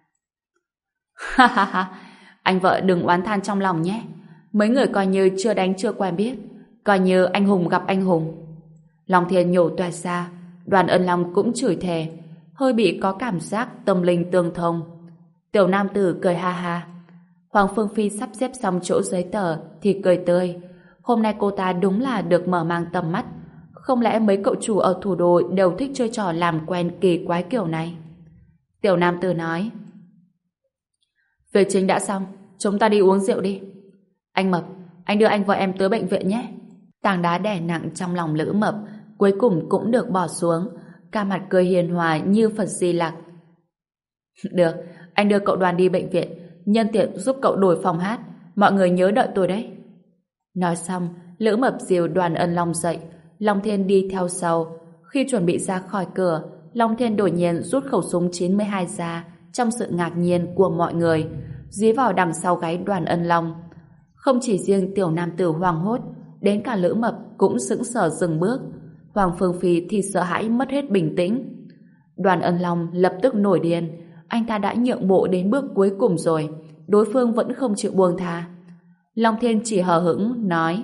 S1: Ha ha ha, anh vợ đừng oán than trong lòng nhé. Mấy người coi như chưa đánh chưa quen biết, coi như anh hùng gặp anh hùng. Long Thiên nhổ toẹt ra, Đoàn Ân Long cũng chửi thề, hơi bị có cảm giác tâm linh tương thông. Tiểu nam tử cười ha ha. Hoàng Phương Phi sắp xếp xong chỗ giấy tờ thì cười tươi. Hôm nay cô ta đúng là được mở mang tầm mắt. Không lẽ mấy cậu chủ ở thủ đô đều thích chơi trò làm quen kỳ quái kiểu này? Tiểu nam tử nói: Việc chính đã xong, chúng ta đi uống rượu đi. Anh Mập, anh đưa anh vợ em tới bệnh viện nhé. Tảng đá đè nặng trong lòng Lữ Mập cuối cùng cũng được bỏ xuống, cả mặt cười hiền hòa như Phật Di Lặc. Được, anh đưa cậu Đoàn đi bệnh viện, nhân tiện giúp cậu đổi phòng hát, mọi người nhớ đợi tôi đấy. Nói xong, Lữ Mập dìu Đoàn Ân Long dậy, Long Thiên đi theo sau. Khi chuẩn bị ra khỏi cửa, Long Thiên đột nhiên rút khẩu súng chín mươi hai ra trong sự ngạc nhiên của mọi người, dí vào đằng sau gáy Đoàn Ân Long. Không chỉ riêng tiểu nam tử hoảng hốt, đến cả Lữ Mập cũng sững sờ dừng bước. Hoàng Phương Phi thì sợ hãi mất hết bình tĩnh. Đoàn Ân Long lập tức nổi điên, anh ta đã nhượng bộ đến bước cuối cùng rồi, đối phương vẫn không chịu buông tha. Long Thiên chỉ hờ hững nói: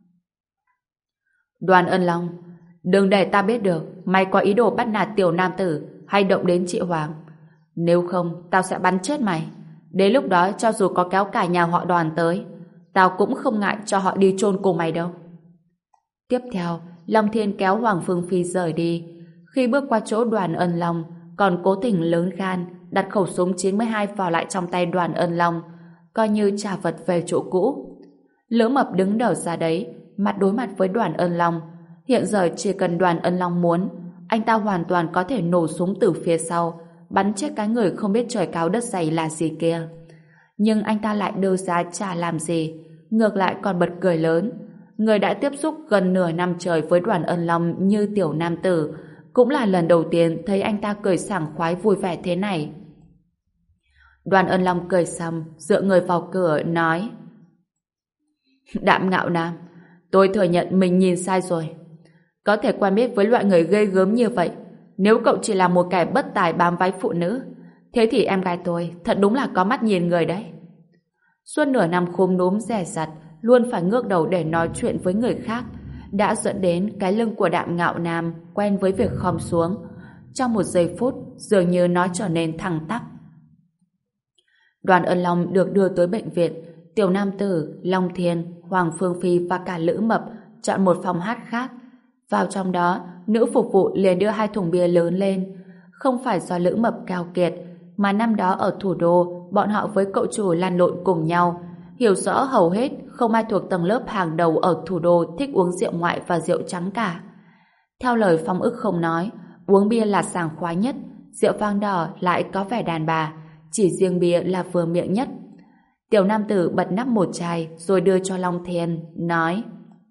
S1: Đoàn Ân Long, đừng để ta biết được mày có ý đồ bắt nạt tiểu nam tử hay động đến chị Hoàng. Nếu không, tao sẽ bắn chết mày. Đến lúc đó cho dù có kéo cả nhà họ Đoàn tới, tao cũng không ngại cho họ đi chôn cùng mày đâu. Tiếp theo, Long Thiên kéo Hoàng Phương Phi rời đi. Khi bước qua chỗ Đoàn Ân Long, còn cố tình lớn gan đặt khẩu súng chín mươi hai vào lại trong tay Đoàn Ân Long. coi như trả vật về chỗ cũ. Lữ Mập đứng đầu ra đấy, mặt đối mặt với Đoàn Ân Long. Hiện giờ chỉ cần Đoàn Ân Long muốn, anh ta hoàn toàn có thể nổ súng từ phía sau, bắn chết cái người không biết trời cao đất dày là gì kia. Nhưng anh ta lại đưa ra chả làm gì, ngược lại còn bật cười lớn. Người đã tiếp xúc gần nửa năm trời với Đoàn Ân Long như tiểu nam tử, cũng là lần đầu tiên thấy anh ta cười sảng khoái vui vẻ thế này. Đoàn Ân Long cười xong, dựa người vào cửa, nói: Đạm Ngạo Nam, tôi thừa nhận mình nhìn sai rồi. Có thể quen biết với loại người ghê gớm như vậy, nếu cậu chỉ là một kẻ bất tài bám váy phụ nữ, thế thì em gái tôi thật đúng là có mắt nhìn người đấy. Suốt nửa năm khúm núm dè dặt, luôn phải ngước đầu để nói chuyện với người khác, đã dẫn đến cái lưng của Đạm Ngạo Nam quen với việc khom xuống. Trong một giây phút, dường như nó trở nên thẳng tắp. Đoàn Ân Long được đưa tới bệnh viện. Tiểu nam tử, Long Thiên, Hoàng Phương Phi và cả Lữ Mập chọn một phòng hát khác. Vào trong đó, nữ phục vụ liền đưa hai thùng bia lớn lên. Không phải do Lữ Mập keo kiệt, mà năm đó ở thủ đô, bọn họ với cậu chủ lăn lộn cùng nhau, hiểu rõ hầu hết không ai thuộc tầng lớp hàng đầu ở thủ đô thích uống rượu ngoại và rượu trắng cả. Theo lời Phong Ức không nói, uống bia là sảng khoái nhất, rượu vang đỏ lại có vẻ đàn bà, chỉ riêng bia là vừa miệng nhất. Tiểu nam tử bật nắp một chai rồi đưa cho Long Thiên, nói: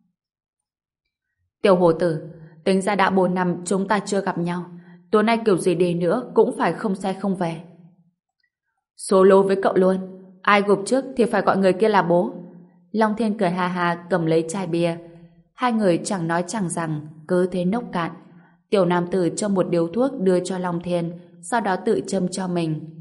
S1: Tiểu hồ tử, tính ra đã bốn năm chúng ta chưa gặp nhau, tối nay kiểu gì đi nữa cũng phải không say không về. Số lô với cậu luôn, ai gục trước thì phải gọi người kia là bố. Long Thiên cười ha ha cầm lấy chai bia. Hai người chẳng nói chẳng rằng, cứ thế nốc cạn. Tiểu nam tử cho một điếu thuốc đưa cho Long Thiên, sau đó tự châm cho mình.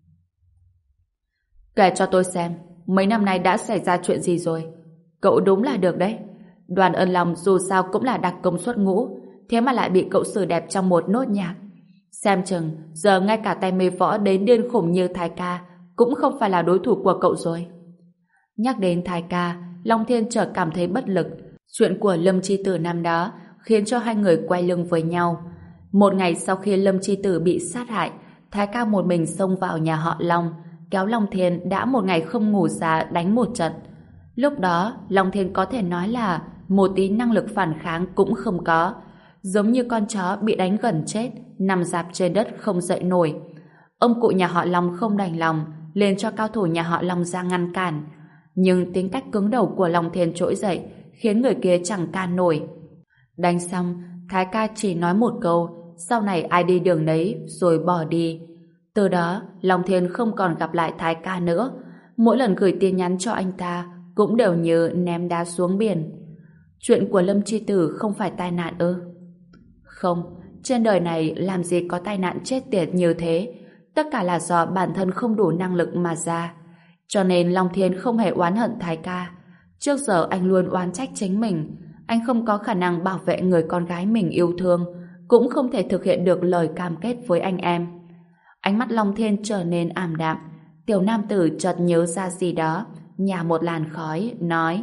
S1: Kể cho tôi xem, mấy năm nay đã xảy ra chuyện gì rồi. Cậu đúng là được đấy. Đoàn Ân Long dù sao cũng là đặc công xuất ngũ, thế mà lại bị cậu xử đẹp trong một nốt nhạc. Xem chừng, giờ ngay cả tay mê võ đến điên khủng như Thái Ca cũng không phải là đối thủ của cậu rồi. Nhắc đến Thái Ca, Long Thiên chợt cảm thấy bất lực. Chuyện của Lâm Chi Tử năm đó khiến cho hai người quay lưng với nhau. Một ngày sau khi Lâm Chi Tử bị sát hại, Thái Ca một mình xông vào nhà họ Long, kéo Long Thiên đã một ngày không ngủ ra đánh một trận. Lúc đó, Long Thiên có thể nói là một tí năng lực phản kháng cũng không có, giống như con chó bị đánh gần chết, nằm rạp trên đất không dậy nổi. Ông cụ nhà họ Long không đành lòng, liền cho cao thủ nhà họ Long ra ngăn cản. Nhưng tính cách cứng đầu của Long Thiên trỗi dậy, khiến người kia chẳng can nổi. Đánh xong, Thái Ca chỉ nói một câu, sau này ai đi đường đấy, rồi bỏ đi. Từ đó, Long Thiên không còn gặp lại Thái Ca nữa. Mỗi lần gửi tin nhắn cho anh ta, cũng đều như ném đá xuống biển. Chuyện của Lâm Chi Tử không phải tai nạn ư? Không, trên đời này làm gì có tai nạn chết tiệt như thế. Tất cả là do bản thân không đủ năng lực mà ra. Cho nên Long Thiên không hề oán hận Thái Ca. Trước giờ anh luôn oán trách chính mình. Anh không có khả năng bảo vệ người con gái mình yêu thương, cũng không thể thực hiện được lời cam kết với anh em. Ánh mắt Long Thiên trở nên ảm đạm. Tiểu nam tử chợt nhớ ra gì đó, nhả một làn khói, nói: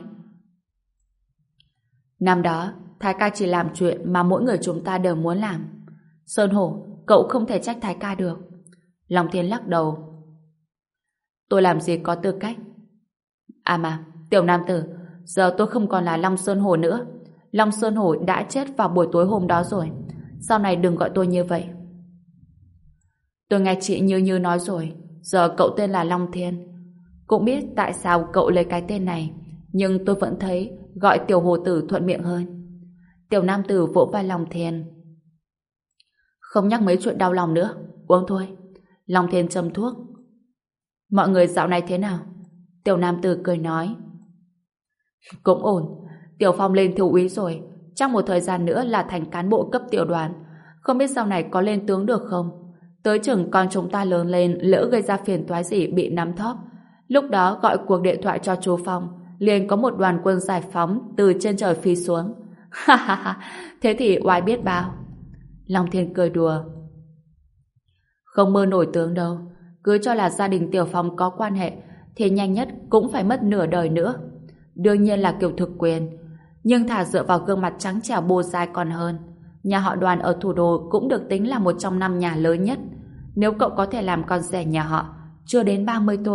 S1: Năm đó, Thái Ca chỉ làm chuyện mà mỗi người chúng ta đều muốn làm. Sơn Hổ, cậu không thể trách Thái Ca được. Long Thiên lắc đầu. Tôi làm gì có tư cách. À mà, tiểu nam tử, giờ tôi không còn là Long Sơn Hổ nữa. Long Sơn Hổ đã chết vào buổi tối hôm đó rồi. Sau này đừng gọi tôi như vậy. Tôi nghe chị Như Như nói rồi, giờ cậu tên là Long Thiên. Cũng biết tại sao cậu lấy cái tên này, nhưng tôi vẫn thấy gọi tiểu hồ tử thuận miệng hơn. Tiểu nam tử vỗ vai Long Thiên. Không nhắc mấy chuyện đau lòng nữa, uống thôi. Long Thiên châm thuốc. Mọi người dạo này thế nào? Tiểu nam tử cười nói. Cũng ổn. Tiểu Phong lên thiếu úy rồi, trong một thời gian nữa là thành cán bộ cấp tiểu đoàn. Không biết sau này có lên tướng được không? Tới chừng con chúng ta lớn lên, lỡ gây ra phiền toái gì bị nắm thóp, lúc đó gọi cuộc điện thoại cho chú Phong, liền có một đoàn quân giải phóng từ trên trời phi xuống. Ha ha ha, thế thì oai biết bao. Long Thiên cười đùa. Không mơ nổi tướng đâu, cứ cho là gia đình Tiểu Phong có quan hệ thì nhanh nhất cũng phải mất nửa đời nữa. Đương nhiên là kiểu thực quyền, nhưng thà dựa vào gương mặt trắng trẻo bô dai còn hơn. Nhà họ Đoàn ở thủ đô cũng được tính là một trong năm nhà lớn nhất. Nếu cậu có thể làm con rể nhà họ, chưa đến ba mươi tuổi,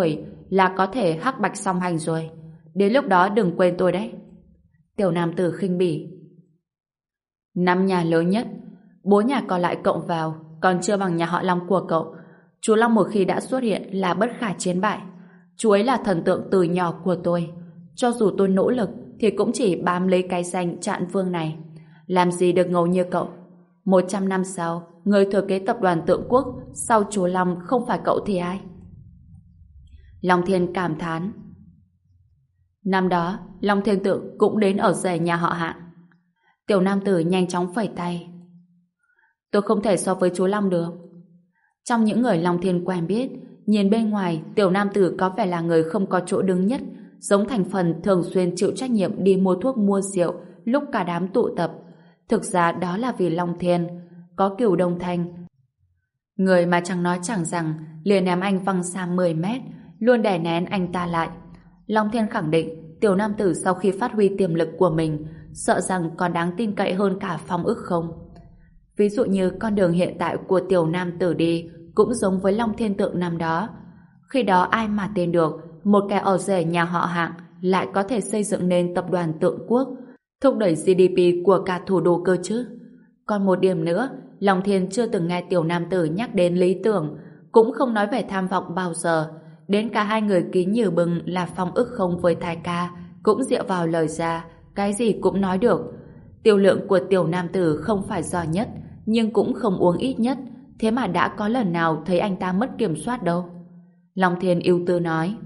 S1: là có thể hắc bạch song hành rồi. Đến lúc đó đừng quên tôi đấy. Tiểu nam tử khinh bỉ. Năm nhà lớn nhất, bốn nhà còn lại cộng vào còn chưa bằng nhà họ Long của cậu. Chú Long một khi đã xuất hiện là bất khả chiến bại. Chú ấy là thần tượng từ nhỏ của tôi. Cho dù tôi nỗ lực thì cũng chỉ bám lấy cái danh Trạng Vương này. Làm gì được ngầu như cậu. Một trăm năm sau, người thừa kế tập đoàn Tượng Quốc sau chú Long không phải cậu thì ai? Long Thiên cảm thán. Năm đó, Long Thiên Tượng cũng đến ở rể nhà họ Hạng. Tiểu nam tử nhanh chóng phẩy tay. Tôi không thể so với chú Long được. Trong những người Long Thiên quen biết, nhìn bên ngoài, tiểu nam tử có vẻ là người không có chỗ đứng nhất, giống thành phần thường xuyên chịu trách nhiệm đi mua thuốc mua rượu lúc cả đám tụ tập. Thực ra đó là vì Long Thiên có Cửu Đông Thanh, người mà chẳng nói chẳng rằng liền ném anh văng xa mười mét, luôn đè nén anh ta lại. Long Thiên khẳng định tiểu nam tử sau khi phát huy tiềm lực của mình, sợ rằng còn đáng tin cậy hơn cả Phong Ức không. Ví dụ như con đường hiện tại của tiểu nam tử đi cũng giống với Long Thiên Tượng năm đó. Khi đó ai mà tin được một kẻ ở rể nhà họ Hạng lại có thể xây dựng nên tập đoàn Tượng Quốc, thúc đẩy giê đê pê của cả thủ đô cơ chứ. Còn một điểm nữa, Long Thiên chưa từng nghe tiểu nam tử nhắc đến lý tưởng, cũng không nói về tham vọng bao giờ. Đến cả hai người ký nhừ bừng là Phong Ức không với Thái Ca cũng dựa vào lời ra, cái gì cũng nói được. Tiêu lượng của tiểu nam tử không phải giỏi nhất, nhưng cũng không uống ít nhất, thế mà đã có lần nào thấy anh ta mất kiểm soát đâu. Long Thiên ưu tư nói.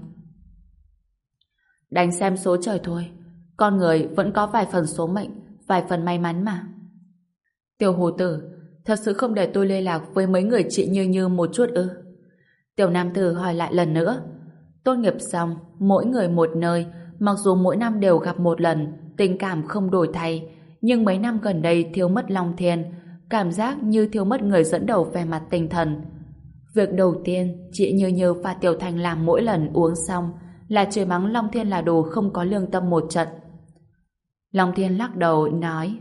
S1: Đánh xem số trời thôi, con người vẫn có vài phần số mệnh, vài phần may mắn mà. Tiểu hồ tử, thật sự không để tôi liên lạc với mấy người chị Như Như một chút ư? Tiểu nam tử hỏi lại lần nữa. Tốt nghiệp xong, mỗi người một nơi, mặc dù mỗi năm đều gặp một lần, tình cảm không đổi thay, nhưng mấy năm gần đây thiếu mất Long Thiên, cảm giác như thiếu mất người dẫn đầu về mặt tinh thần. Việc đầu tiên chị Như Như và Tiểu Thành làm mỗi lần uống xong là chửi mắng Long Thiên là đồ không có lương tâm một trận. Long Thiên lắc đầu nói: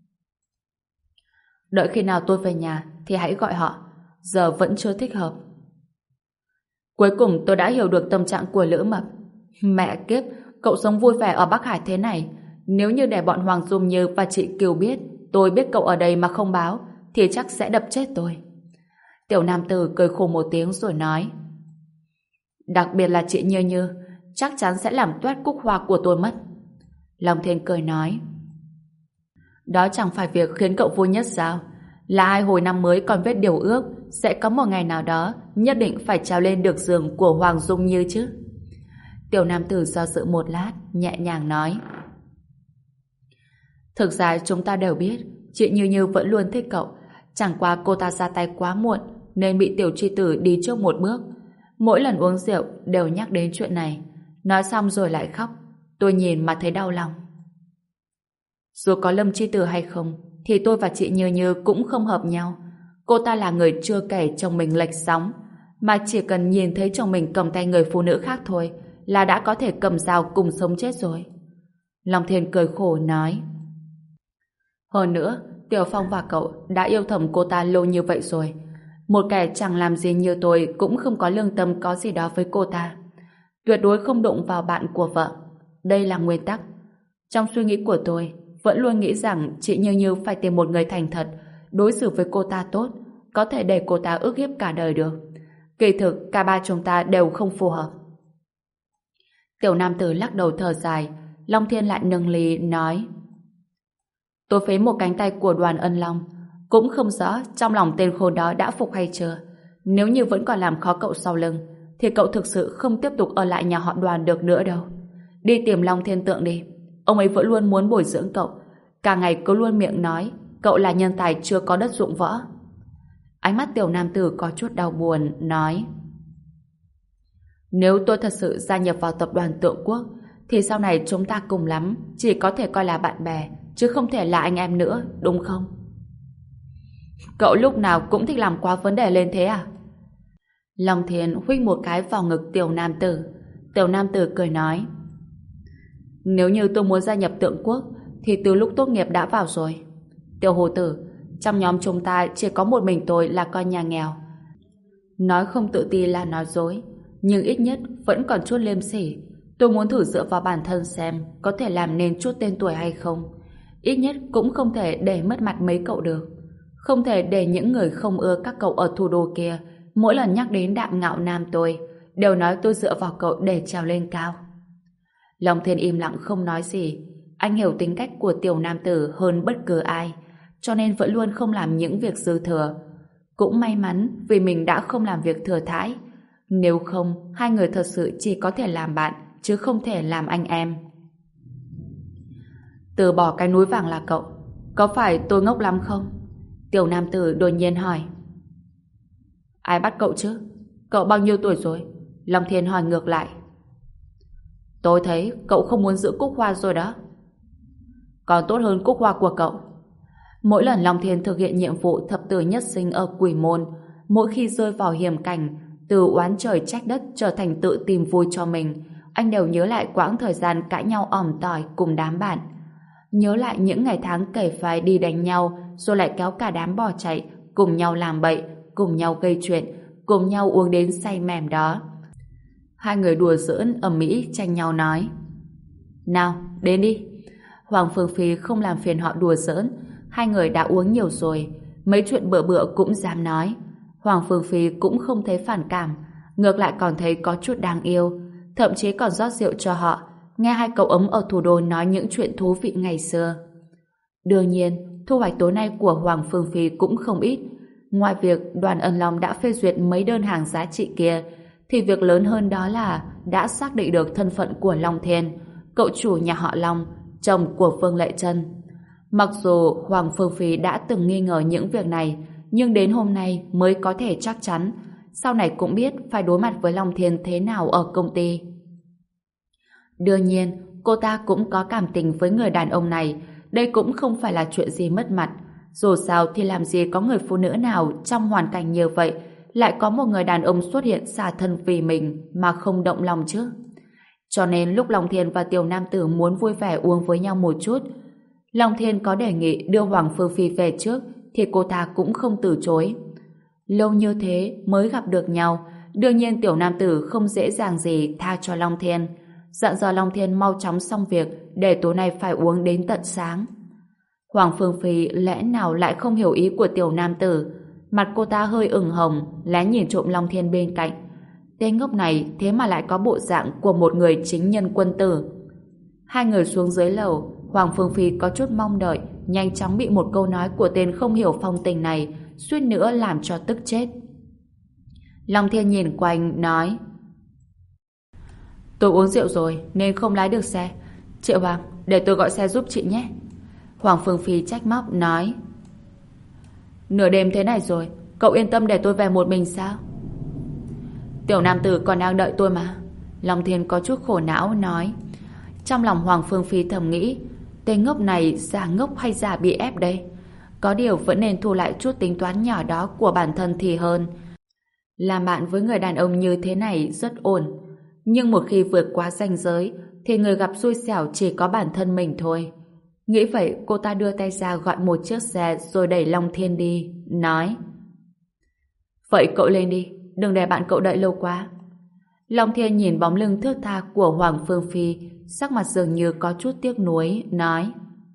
S1: đợi khi nào tôi về nhà thì hãy gọi họ, giờ vẫn chưa thích hợp. Cuối cùng tôi đã hiểu được tâm trạng của Lữ Mập. Mẹ kiếp, cậu sống vui vẻ ở Bắc Hải thế này, nếu như để bọn Hoàng Dung Như và chị Kiều biết tôi biết cậu ở đây mà không báo thì chắc sẽ đập chết tôi. Tiểu nam tử cười khổ một tiếng rồi nói: đặc biệt là chị Như Như, chắc chắn sẽ làm toét cúc hoa của tôi mất. Long Thiên cười nói: đó chẳng phải việc khiến cậu vui nhất sao? Là ai hồi năm mới còn viết điều ước sẽ có một ngày nào đó nhất định phải trèo lên được giường của Hoàng Dung Như chứ? Tiểu nam tử do dự một lát, nhẹ nhàng nói: thực ra chúng ta đều biết chị Như Như vẫn luôn thích cậu, chẳng qua cô ta ra tay quá muộn nên bị tiểu tri tử đi trước một bước. Mỗi lần uống rượu đều nhắc đến chuyện này, nói xong rồi lại khóc. Tôi nhìn mà thấy đau lòng. Dù có Lâm tri tử hay không thì tôi và chị Như Như cũng không hợp nhau. Cô ta là người chưa kể chồng mình lệch sóng, mà chỉ cần nhìn thấy chồng mình cầm tay người phụ nữ khác thôi là đã có thể cầm dao cùng sống chết rồi. Long Thiên cười khổ nói: hơn nữa, Tiểu Phong và cậu đã yêu thầm cô ta lâu như vậy rồi. Một kẻ chẳng làm gì như tôi cũng không có lương tâm có gì đó với cô ta. Tuyệt đối không đụng vào bạn của vợ. Đây là nguyên tắc. Trong suy nghĩ của tôi, vẫn luôn nghĩ rằng chị Như Như phải tìm một người thành thật, đối xử với cô ta tốt, có thể để cô ta ức hiếp cả đời được. Kỳ thực, cả ba chúng ta đều không phù hợp. Tiểu nam tử lắc đầu thở dài, Long Thiên lại nâng ly nói: tôi phế một cánh tay của Đoàn Ân Long, cũng không rõ trong lòng tên khốn đó đã phục hay chưa. Nếu như vẫn còn làm khó cậu sau lưng, thì cậu thực sự không tiếp tục ở lại nhà họ Đoàn được nữa đâu. Đi tìm Long Thiên Tượng đi. Ông ấy vẫn luôn muốn bồi dưỡng cậu, cả ngày cứ luôn miệng nói cậu là nhân tài chưa có đất dụng võ. Ánh mắt tiểu nam tử có chút đau buồn, nói: nếu tôi thật sự gia nhập vào tập đoàn Tượng Quốc, thì sau này chúng ta cùng lắm chỉ có thể coi là bạn bè, chứ không thể là anh em nữa, đúng không? Cậu lúc nào cũng thích làm quá vấn đề lên thế à? Long Thiên huých một cái vào ngực tiểu nam tử. Tiểu nam tử cười nói: nếu như tôi muốn gia nhập Tượng Quốc thì từ lúc tốt nghiệp đã vào rồi. Tiểu hồ tử, trong nhóm chúng ta chỉ có một mình tôi là con nhà nghèo. Nói không tự ti là nói dối. nhưng ít nhất vẫn còn chút liêm sỉ. Tôi muốn thử dựa vào bản thân xem có thể làm nên chút tên tuổi hay không. Ít nhất cũng không thể để mất mặt mấy cậu được. Không thể để những người không ưa các cậu ở thủ đô kia mỗi lần nhắc đến Đạm Ngạo Nam tôi đều nói tôi dựa vào cậu để trèo lên cao. Long Thiên im lặng không nói gì. Anh hiểu tính cách của tiểu nam tử hơn bất cứ ai, cho nên vẫn luôn không làm những việc dư thừa. Cũng may mắn vì mình đã không làm việc thừa thãi. Nếu không, hai người thật sự chỉ có thể làm bạn, chứ không thể làm anh em. Từ bỏ cái núi vàng là cậu. Có phải tôi ngốc lắm không? Tiểu nam tử đột nhiên hỏi. Ai bắt cậu chứ? Cậu bao nhiêu tuổi rồi? Long Thiên hỏi ngược lại. Tôi thấy cậu không muốn giữ cúc hoa rồi đó. Còn tốt hơn cúc hoa của cậu. Mỗi lần Long Thiên thực hiện nhiệm vụ thập tử nhất sinh ở Quỷ Môn, mỗi khi rơi vào hiểm cảnh, từ oán trời trách đất trở thành tự tìm vui cho mình, anh đều nhớ lại quãng thời gian cãi nhau ỏm tỏi cùng đám bạn. Nhớ lại những ngày tháng kể phải đi đánh nhau, rồi lại kéo cả đám bỏ chạy, cùng nhau làm bậy, cùng nhau gây chuyện, cùng nhau uống đến say mềm đó. Hai người đùa giỡn ầm ĩ tranh nhau nói. Nào, đến đi. Hoàng Phương Phi không làm phiền họ đùa giỡn. Hai người đã uống nhiều rồi, mấy chuyện bựa bựa cũng dám nói. Hoàng Phương Phi cũng không thấy phản cảm, ngược lại còn thấy có chút đáng yêu, thậm chí còn rót rượu cho họ, nghe hai cậu ấm ở thủ đô nói những chuyện thú vị ngày xưa. Đương nhiên, thu hoạch tối nay của Hoàng Phương Phi cũng không ít. Ngoài việc Đoàn Ân Long đã phê duyệt mấy đơn hàng giá trị kia, thì việc lớn hơn đó là đã xác định được thân phận của Long Thiên, cậu chủ nhà họ Long, chồng của Vương Lệ Trân. Mặc dù Hoàng Phương Phi đã từng nghi ngờ những việc này, nhưng đến hôm nay mới có thể chắc chắn. Sau này cũng biết phải đối mặt với Long Thiên thế nào ở công ty. Đương nhiên, cô ta cũng có cảm tình với người đàn ông này. Đây cũng không phải là chuyện gì mất mặt. Dù sao thì làm gì có người phụ nữ nào trong hoàn cảnh như vậy lại có một người đàn ông xuất hiện xả thân vì mình mà không động lòng chứ. Cho nên lúc Long Thiên và Tiểu Nam Tử muốn vui vẻ uống với nhau một chút, Long Thiên có đề nghị đưa Hoàng Phương Phi về trước thì cô ta cũng không từ chối. Lâu như thế mới gặp được nhau, đương nhiên Tiểu Nam Tử không dễ dàng gì tha cho Long Thiên, dặn dò Long Thiên mau chóng xong việc để tối nay phải uống đến tận sáng. Hoàng Phương Phi lẽ nào lại không hiểu ý của Tiểu Nam Tử, mặt cô ta hơi ửng hồng, lén nhìn trộm Long Thiên bên cạnh. Tên ngốc này thế mà lại có bộ dạng của một người chính nhân quân tử. Hai người xuống dưới lầu, Hoàng Phương Phi có chút mong đợi, nhanh chóng bị một câu nói của tên không hiểu phong tình này suýt nữa làm cho tức chết. Long Thiên nhìn quanh nói: Tôi uống rượu rồi nên không lái được xe. Triệu Hoàng, để tôi gọi xe giúp chị nhé. Hoàng Phương Phi trách móc nói: Nửa đêm thế này rồi, cậu yên tâm để tôi về một mình sao? Tiểu Nam Tử còn đang đợi tôi mà. Long Thiên có chút khổ não nói. Trong lòng Hoàng Phương Phi thầm nghĩ, tên ngốc này giả ngốc hay giả bị ép đây? Có điều vẫn nên thu lại chút tính toán nhỏ đó của bản thân thì hơn. Làm bạn với người đàn ông như thế này rất ổn, nhưng một khi vượt qua ranh giới thì người gặp xui xẻo chỉ có bản thân mình thôi. Nghĩ vậy, cô ta đưa tay ra gọi một chiếc xe rồi đẩy Long Thiên đi, nói: Vậy cậu lên đi, đừng để bạn cậu đợi lâu quá. Long Thiên nhìn bóng lưng thướt tha của Hoàng Phương Phi, sắc mặt dường như có chút tiếc nuối, nói: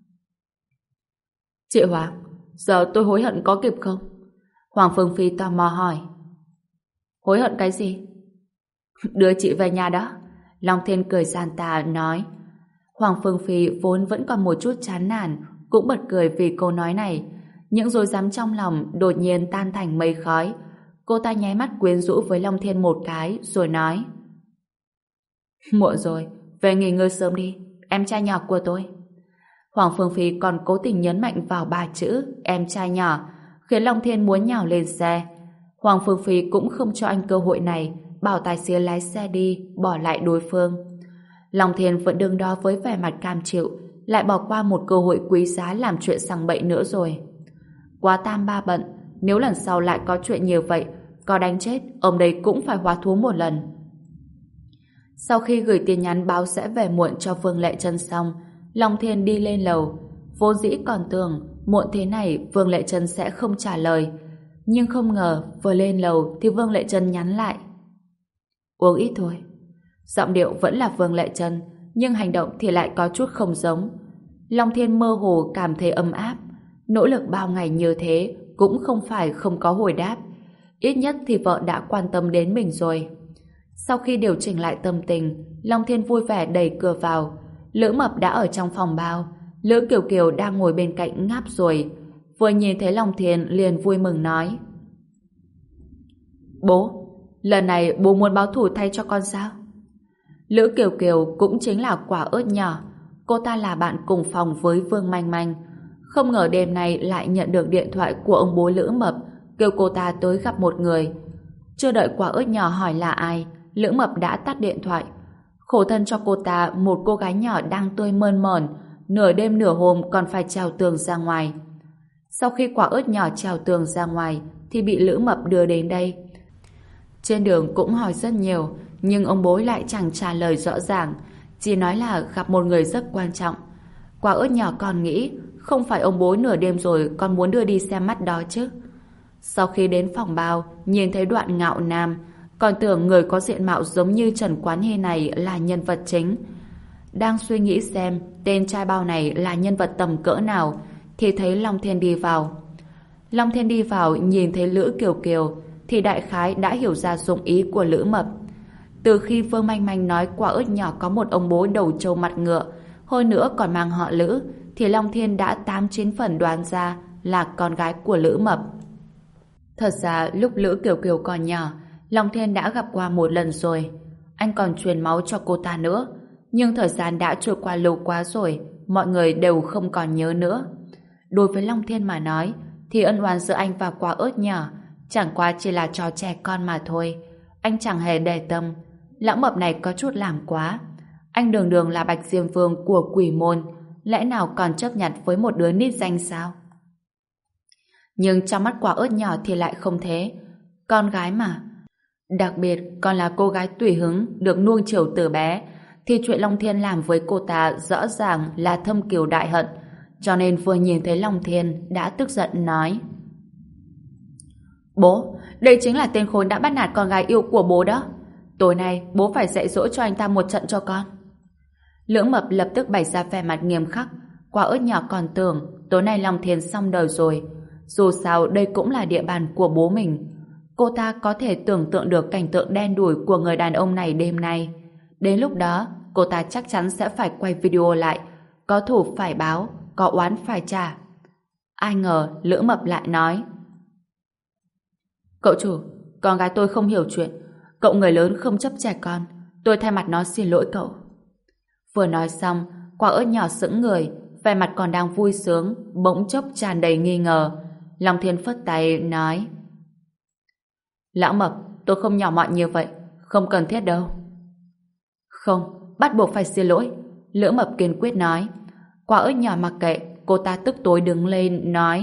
S1: Chị Hoàng, giờ tôi hối hận có kịp không? Hoàng Phương Phi tò mò hỏi. Hối hận cái gì? Đưa chị về nhà đó. Long Thiên cười gian tà nói. Hoàng Phương Phi vốn vẫn còn một chút chán nản, cũng bật cười vì câu nói này. Những dối dám trong lòng đột nhiên tan thành mây khói. Cô ta nháy mắt quyến rũ với Long Thiên một cái rồi nói: Muộn rồi, về nghỉ ngơi sớm đi, em trai nhỏ của tôi. Hoàng Phương Phi còn cố tình nhấn mạnh vào ba chữ em trai nhỏ, khiến Long Thiên muốn nhào lên xe. Hoàng Phương Phi cũng không cho anh cơ hội này, bảo tài xế lái xe đi, bỏ lại đối phương. Long Thiên vẫn đứng đó với vẻ mặt cam chịu, lại bỏ qua một cơ hội quý giá làm chuyện sằng bậy nữa rồi. Quá tam ba bận, nếu lần sau lại có chuyện như vậy, có đánh chết, ông đây cũng phải hóa thú một lần. Sau khi gửi tin nhắn báo sẽ về muộn cho Vương Lệ Trân xong, Long Thiên đi lên lầu. Vốn dĩ còn tưởng muộn thế này Vương Lệ Trân sẽ không trả lời, nhưng không ngờ vừa lên lầu thì Vương Lệ Trân nhắn lại: Uống ít thôi. Giọng điệu vẫn là Vương Lệ Trân, nhưng hành động thì lại có chút không giống. Long Thiên mơ hồ cảm thấy ấm áp. Nỗ lực bao ngày như thế cũng không phải không có hồi đáp. Ít nhất thì vợ đã quan tâm đến mình rồi. Sau khi điều chỉnh lại tâm tình, Long Thiên vui vẻ đẩy cửa vào. Lữ Mập đã ở trong phòng bao. Lữ Kiều Kiều đang ngồi bên cạnh ngáp rồi. Vừa nhìn thấy Long Thiên liền vui mừng nói: Bố, lần này bố muốn báo thù thay cho con sao? Lữ Kiều Kiều cũng chính là quả ớt nhỏ. Cô ta là bạn cùng phòng với Vương Manh Manh. Không ngờ đêm nay lại nhận được điện thoại của ông bố Lữ Mập kêu cô ta tới gặp một người. Chưa đợi quả ớt nhỏ hỏi là ai, Lữ Mập đã tắt điện thoại. Khổ thân cho cô ta, một cô gái nhỏ đang tươi mơn mởn, nửa đêm nửa hôm còn phải trèo tường ra ngoài. Sau khi quả ớt nhỏ trèo tường ra ngoài thì bị Lữ Mập đưa đến đây. Trên đường cũng hỏi rất nhiều, nhưng ông bố lại chẳng trả lời rõ ràng, chỉ nói là gặp một người rất quan trọng. Quả ớt nhỏ còn nghĩ không phải ông bố nửa đêm rồi còn muốn đưa đi xem mắt đó chứ. Sau khi đến phòng bao, nhìn thấy Đoạn Ngạo Nam, còn tưởng người có diện mạo giống như Trần Quán Hy này là nhân vật chính. Đang suy nghĩ xem tên trai bao này là nhân vật tầm cỡ nào, thì thấy Long Thiên đi vào. Long Thiên đi vào nhìn thấy Lữ Kiều Kiều, thì đại khái đã hiểu ra dụng ý của Lữ Mập. Từ khi Vương Manh Manh nói quả ớt nhỏ có một ông bố đầu trâu mặt ngựa, hơn nữa còn mang họ Lữ, thì Long Thiên đã tám chín phần đoán ra là con gái của Lữ Mập. Thật ra lúc Lữ Kiều Kiều còn nhỏ, Long Thiên đã gặp qua một lần rồi. Anh còn truyền máu cho cô ta nữa. Nhưng thời gian đã trôi qua lâu quá rồi, mọi người đều không còn nhớ nữa. Đối với Long Thiên mà nói, thì ân oán giữa anh và quả ớt nhỏ chẳng qua chỉ là trò trẻ con mà thôi. Anh chẳng hề để tâm. Lão Mập này có chút làm quá. Anh đường đường là Bạch Diêm Vương của Quỷ Môn, lẽ nào còn chấp nhận với một đứa nít danh sao? Nhưng trong mắt quả ớt nhỏ thì lại không thế. Con gái mà. Đặc biệt còn là cô gái tùy hứng được nuông chiều từ bé, thì chuyện Long Thiên làm với cô ta rõ ràng là thâm cừu đại hận. Cho nên vừa nhìn thấy Long Thiên đã tức giận nói: Bố, đây chính là tên khốn đã bắt nạt con gái yêu của bố đó. Tối nay bố phải dạy dỗ cho anh ta một trận cho con. Lữ Mập lập tức bày ra vẻ mặt nghiêm khắc. Quả ớt nhỏ còn tưởng tối nay Long Thiên xong đời rồi. Dù sao đây cũng là địa bàn của bố mình. Cô ta có thể tưởng tượng được cảnh tượng đen đủi của người đàn ông này đêm nay. Đến lúc đó cô ta chắc chắn sẽ phải quay video lại. Có thủ phải báo, có oán phải trả. Ai ngờ Lữ Mập lại nói: Cậu chủ, con gái tôi không hiểu chuyện. Cậu người lớn không chấp trẻ con. Tôi thay mặt nó xin lỗi cậu. Vừa nói xong, quả ớt nhỏ sững người, vẻ mặt còn đang vui sướng, bỗng chốc tràn đầy nghi ngờ. Long Thiên phất tay nói: Lão Mập, tôi không nhỏ mọn như vậy, không cần thiết đâu. Không, bắt buộc phải xin lỗi. Lữ Mập kiên quyết nói. Quả ớt nhỏ mặc kệ, cô ta tức tối đứng lên nói: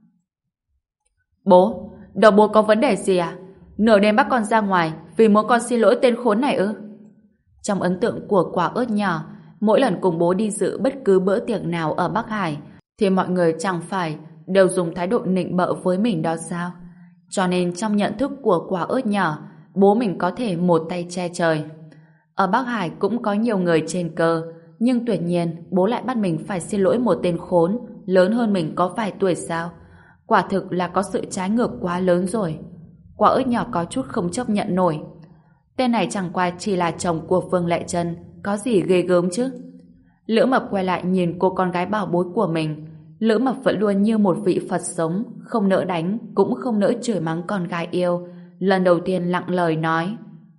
S1: Bố, đầu bố có vấn đề gì à? Nửa đêm bắt con ra ngoài vì muốn con xin lỗi tên khốn này ư? Trong ấn tượng của quả ớt nhỏ, mỗi lần cùng bố đi dự bất cứ bữa tiệc nào ở Bắc Hải thì mọi người chẳng phải đều dùng thái độ nịnh bợ với mình đó sao? Cho nên trong nhận thức của quả ớt nhỏ, bố mình có thể một tay che trời. Ở Bắc Hải cũng có nhiều người trên cơ, nhưng tuyệt nhiên bố lại bắt mình phải xin lỗi một tên khốn lớn hơn mình có vài tuổi sao? Quả thực là có sự trái ngược quá lớn rồi. Quả ớt nhỏ có chút không chấp nhận nổi. Tên này chẳng qua chỉ là chồng của Vương Lệ Trân, có gì ghê gớm chứ? Lữ Mập quay lại nhìn cô con gái bảo bối của mình. Lữ Mập vẫn luôn như một vị Phật sống, không nỡ đánh, cũng không nỡ chửi mắng con gái yêu. Lần đầu tiên lặng lời nói: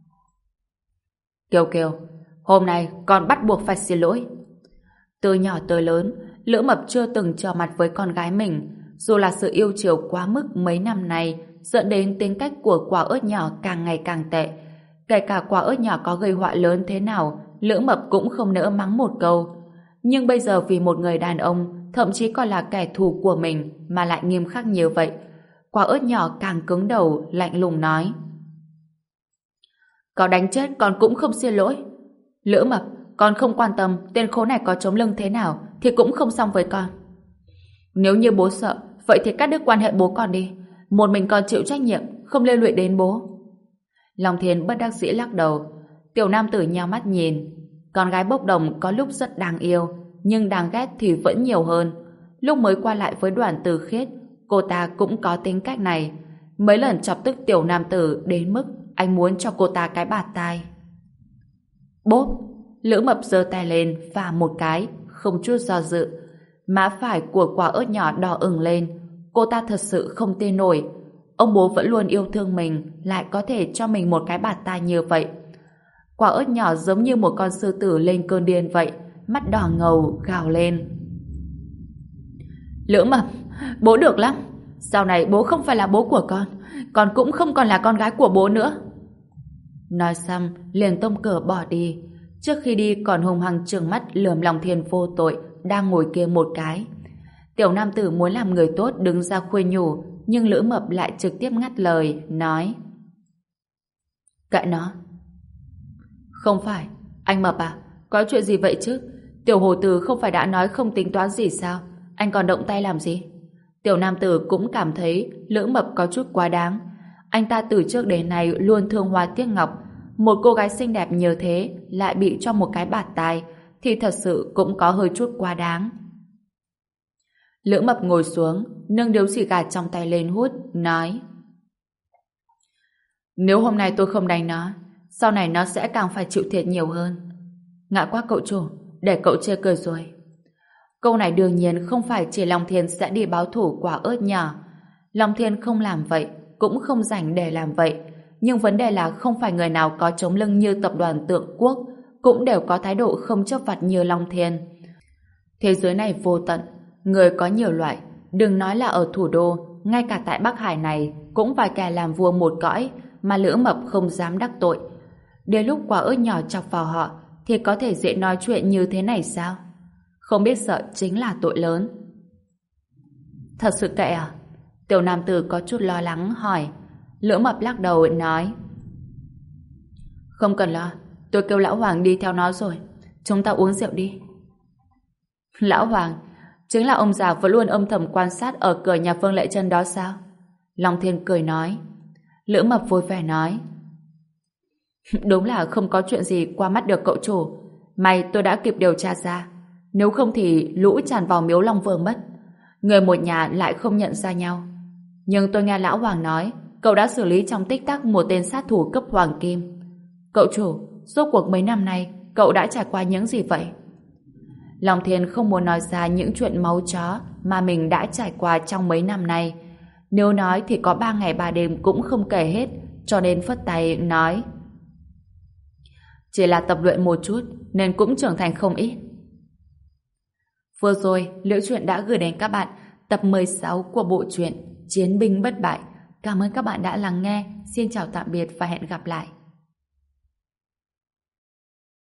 S1: Kiều Kiều, hôm nay con bắt buộc phải xin lỗi. Từ nhỏ tới lớn, Lữ Mập chưa từng trở mặt với con gái mình. Dù là sự yêu chiều quá mức mấy năm nay dẫn đến tính cách của quả ớt nhỏ càng ngày càng tệ. Kể cả quả ớt nhỏ có gây họa lớn thế nào, Lữ Mập cũng không nỡ mắng một câu. Nhưng bây giờ vì một người đàn ông, thậm chí còn là kẻ thù của mình, mà lại nghiêm khắc như vậy, quả ớt nhỏ càng cứng đầu, lạnh lùng nói: Có đánh chết con cũng không xin lỗi. Lữ Mập, con không quan tâm tên khốn này có chống lưng thế nào thì cũng không xong với con. Nếu như bố sợ, vậy thì cắt đứt quan hệ bố con đi. Một mình con chịu trách nhiệm, không liên lụy đến bố. Long Thiên bất đắc dĩ lắc đầu. Tiểu nam tử nheo mắt nhìn. Con gái bốc đồng có lúc rất đáng yêu, nhưng đáng ghét thì vẫn nhiều hơn. Lúc mới qua lại với Đoàn Từ Khiết, cô ta cũng có tính cách này. Mấy lần chọc tức tiểu nam tử đến mức anh muốn cho cô ta cái bạt tai. Bốp! Lữ Mập giơ tay lên và một cái, không chút do dự. Má phải của quả ớt nhỏ đỏ ửng lên. Cô ta thật sự không tin nổi. Ông bố vẫn luôn yêu thương mình, lại có thể cho mình một cái bạt tai như vậy. Quả ớt nhỏ giống như một con sư tử lên cơn điên vậy, mắt đỏ ngầu gào lên. Lữ Mập, bố được lắm. Sau này bố không phải là bố của con, con cũng không còn là con gái của bố nữa. Nói xong, liền tông cửa bỏ đi. Trước khi đi còn hung hăng trừng mắt lườm Long Thiên vô tội đang ngồi kia một cái. Tiểu nam tử muốn làm người tốt đứng ra khuyên nhủ, nhưng Lữ Mập lại trực tiếp ngắt lời, nói: Kệ nó. Không phải, anh Mập à, có chuyện gì vậy chứ? Tiểu hồ tử không phải đã nói không tính toán gì sao? Anh còn động tay làm gì? Tiểu nam tử cũng cảm thấy Lữ Mập có chút quá đáng. Anh ta từ trước đến nay luôn thương hoa tiếc ngọc. Một cô gái xinh đẹp như thế lại bị cho một cái bạt tai thì thật sự cũng có hơi chút quá đáng. Lữ Mập ngồi xuống, nâng điếu xì gà trong tay lên hút, nói: Nếu hôm nay tôi không đánh nó, sau này nó sẽ càng phải chịu thiệt nhiều hơn. Ngạ quá cậu chủ, để cậu chê cười rồi. Câu này đương nhiên không phải chỉ Long Thiên sẽ đi báo thủ quả ớt nhỏ. Long Thiên không làm vậy, cũng không rảnh để làm vậy. Nhưng vấn đề là không phải người nào có chống lưng như tập đoàn Tượng Quốc cũng đều có thái độ không chấp vặt như Long Thiên. Thế giới này vô tận, người có nhiều loại, đừng nói là ở thủ đô, ngay cả tại Bắc Hải này cũng vài kẻ làm vua một cõi mà Lữ Mập không dám đắc tội. Đến lúc quả ớt nhỏ chọc vào họ thì có thể dễ nói chuyện như thế này sao? Không biết sợ chính là tội lớn. Thật sự kệ à? Tiểu nam tử có chút lo lắng hỏi. Lữ Mập lắc đầu nói: Không cần lo, tôi kêu Lão Hoàng đi theo nó rồi. Chúng ta uống rượu đi. Lão Hoàng chính là ông già vẫn luôn âm thầm quan sát ở cửa nhà Phương Lệ Chân đó sao? Long Thiên cười nói. Lữ Mập vui vẻ nói: Đúng là không có chuyện gì qua mắt được cậu chủ. May tôi đã kịp điều tra ra. Nếu không thì lũ tràn vào miếu Long Vương mất. Người một nhà lại không nhận ra nhau. Nhưng tôi nghe Lão Hoàng nói cậu đã xử lý trong tích tắc một tên sát thủ cấp hoàng kim. Cậu chủ, rốt cuộc mấy năm nay cậu đã trải qua những gì vậy? Long Thiên không muốn nói ra những chuyện máu chó mà mình đã trải qua trong mấy năm nay. Nếu nói thì có ba ngày ba đêm cũng không kể hết, cho nên phất tay nói: Chỉ là tập luyện một chút nên cũng trưởng thành không ít. Vừa rồi, Liễu Chuyện đã gửi đến các bạn tập mười sáu của bộ truyện Chiến binh bất bại. Cảm ơn các bạn đã lắng nghe. Xin chào tạm biệt và hẹn gặp lại.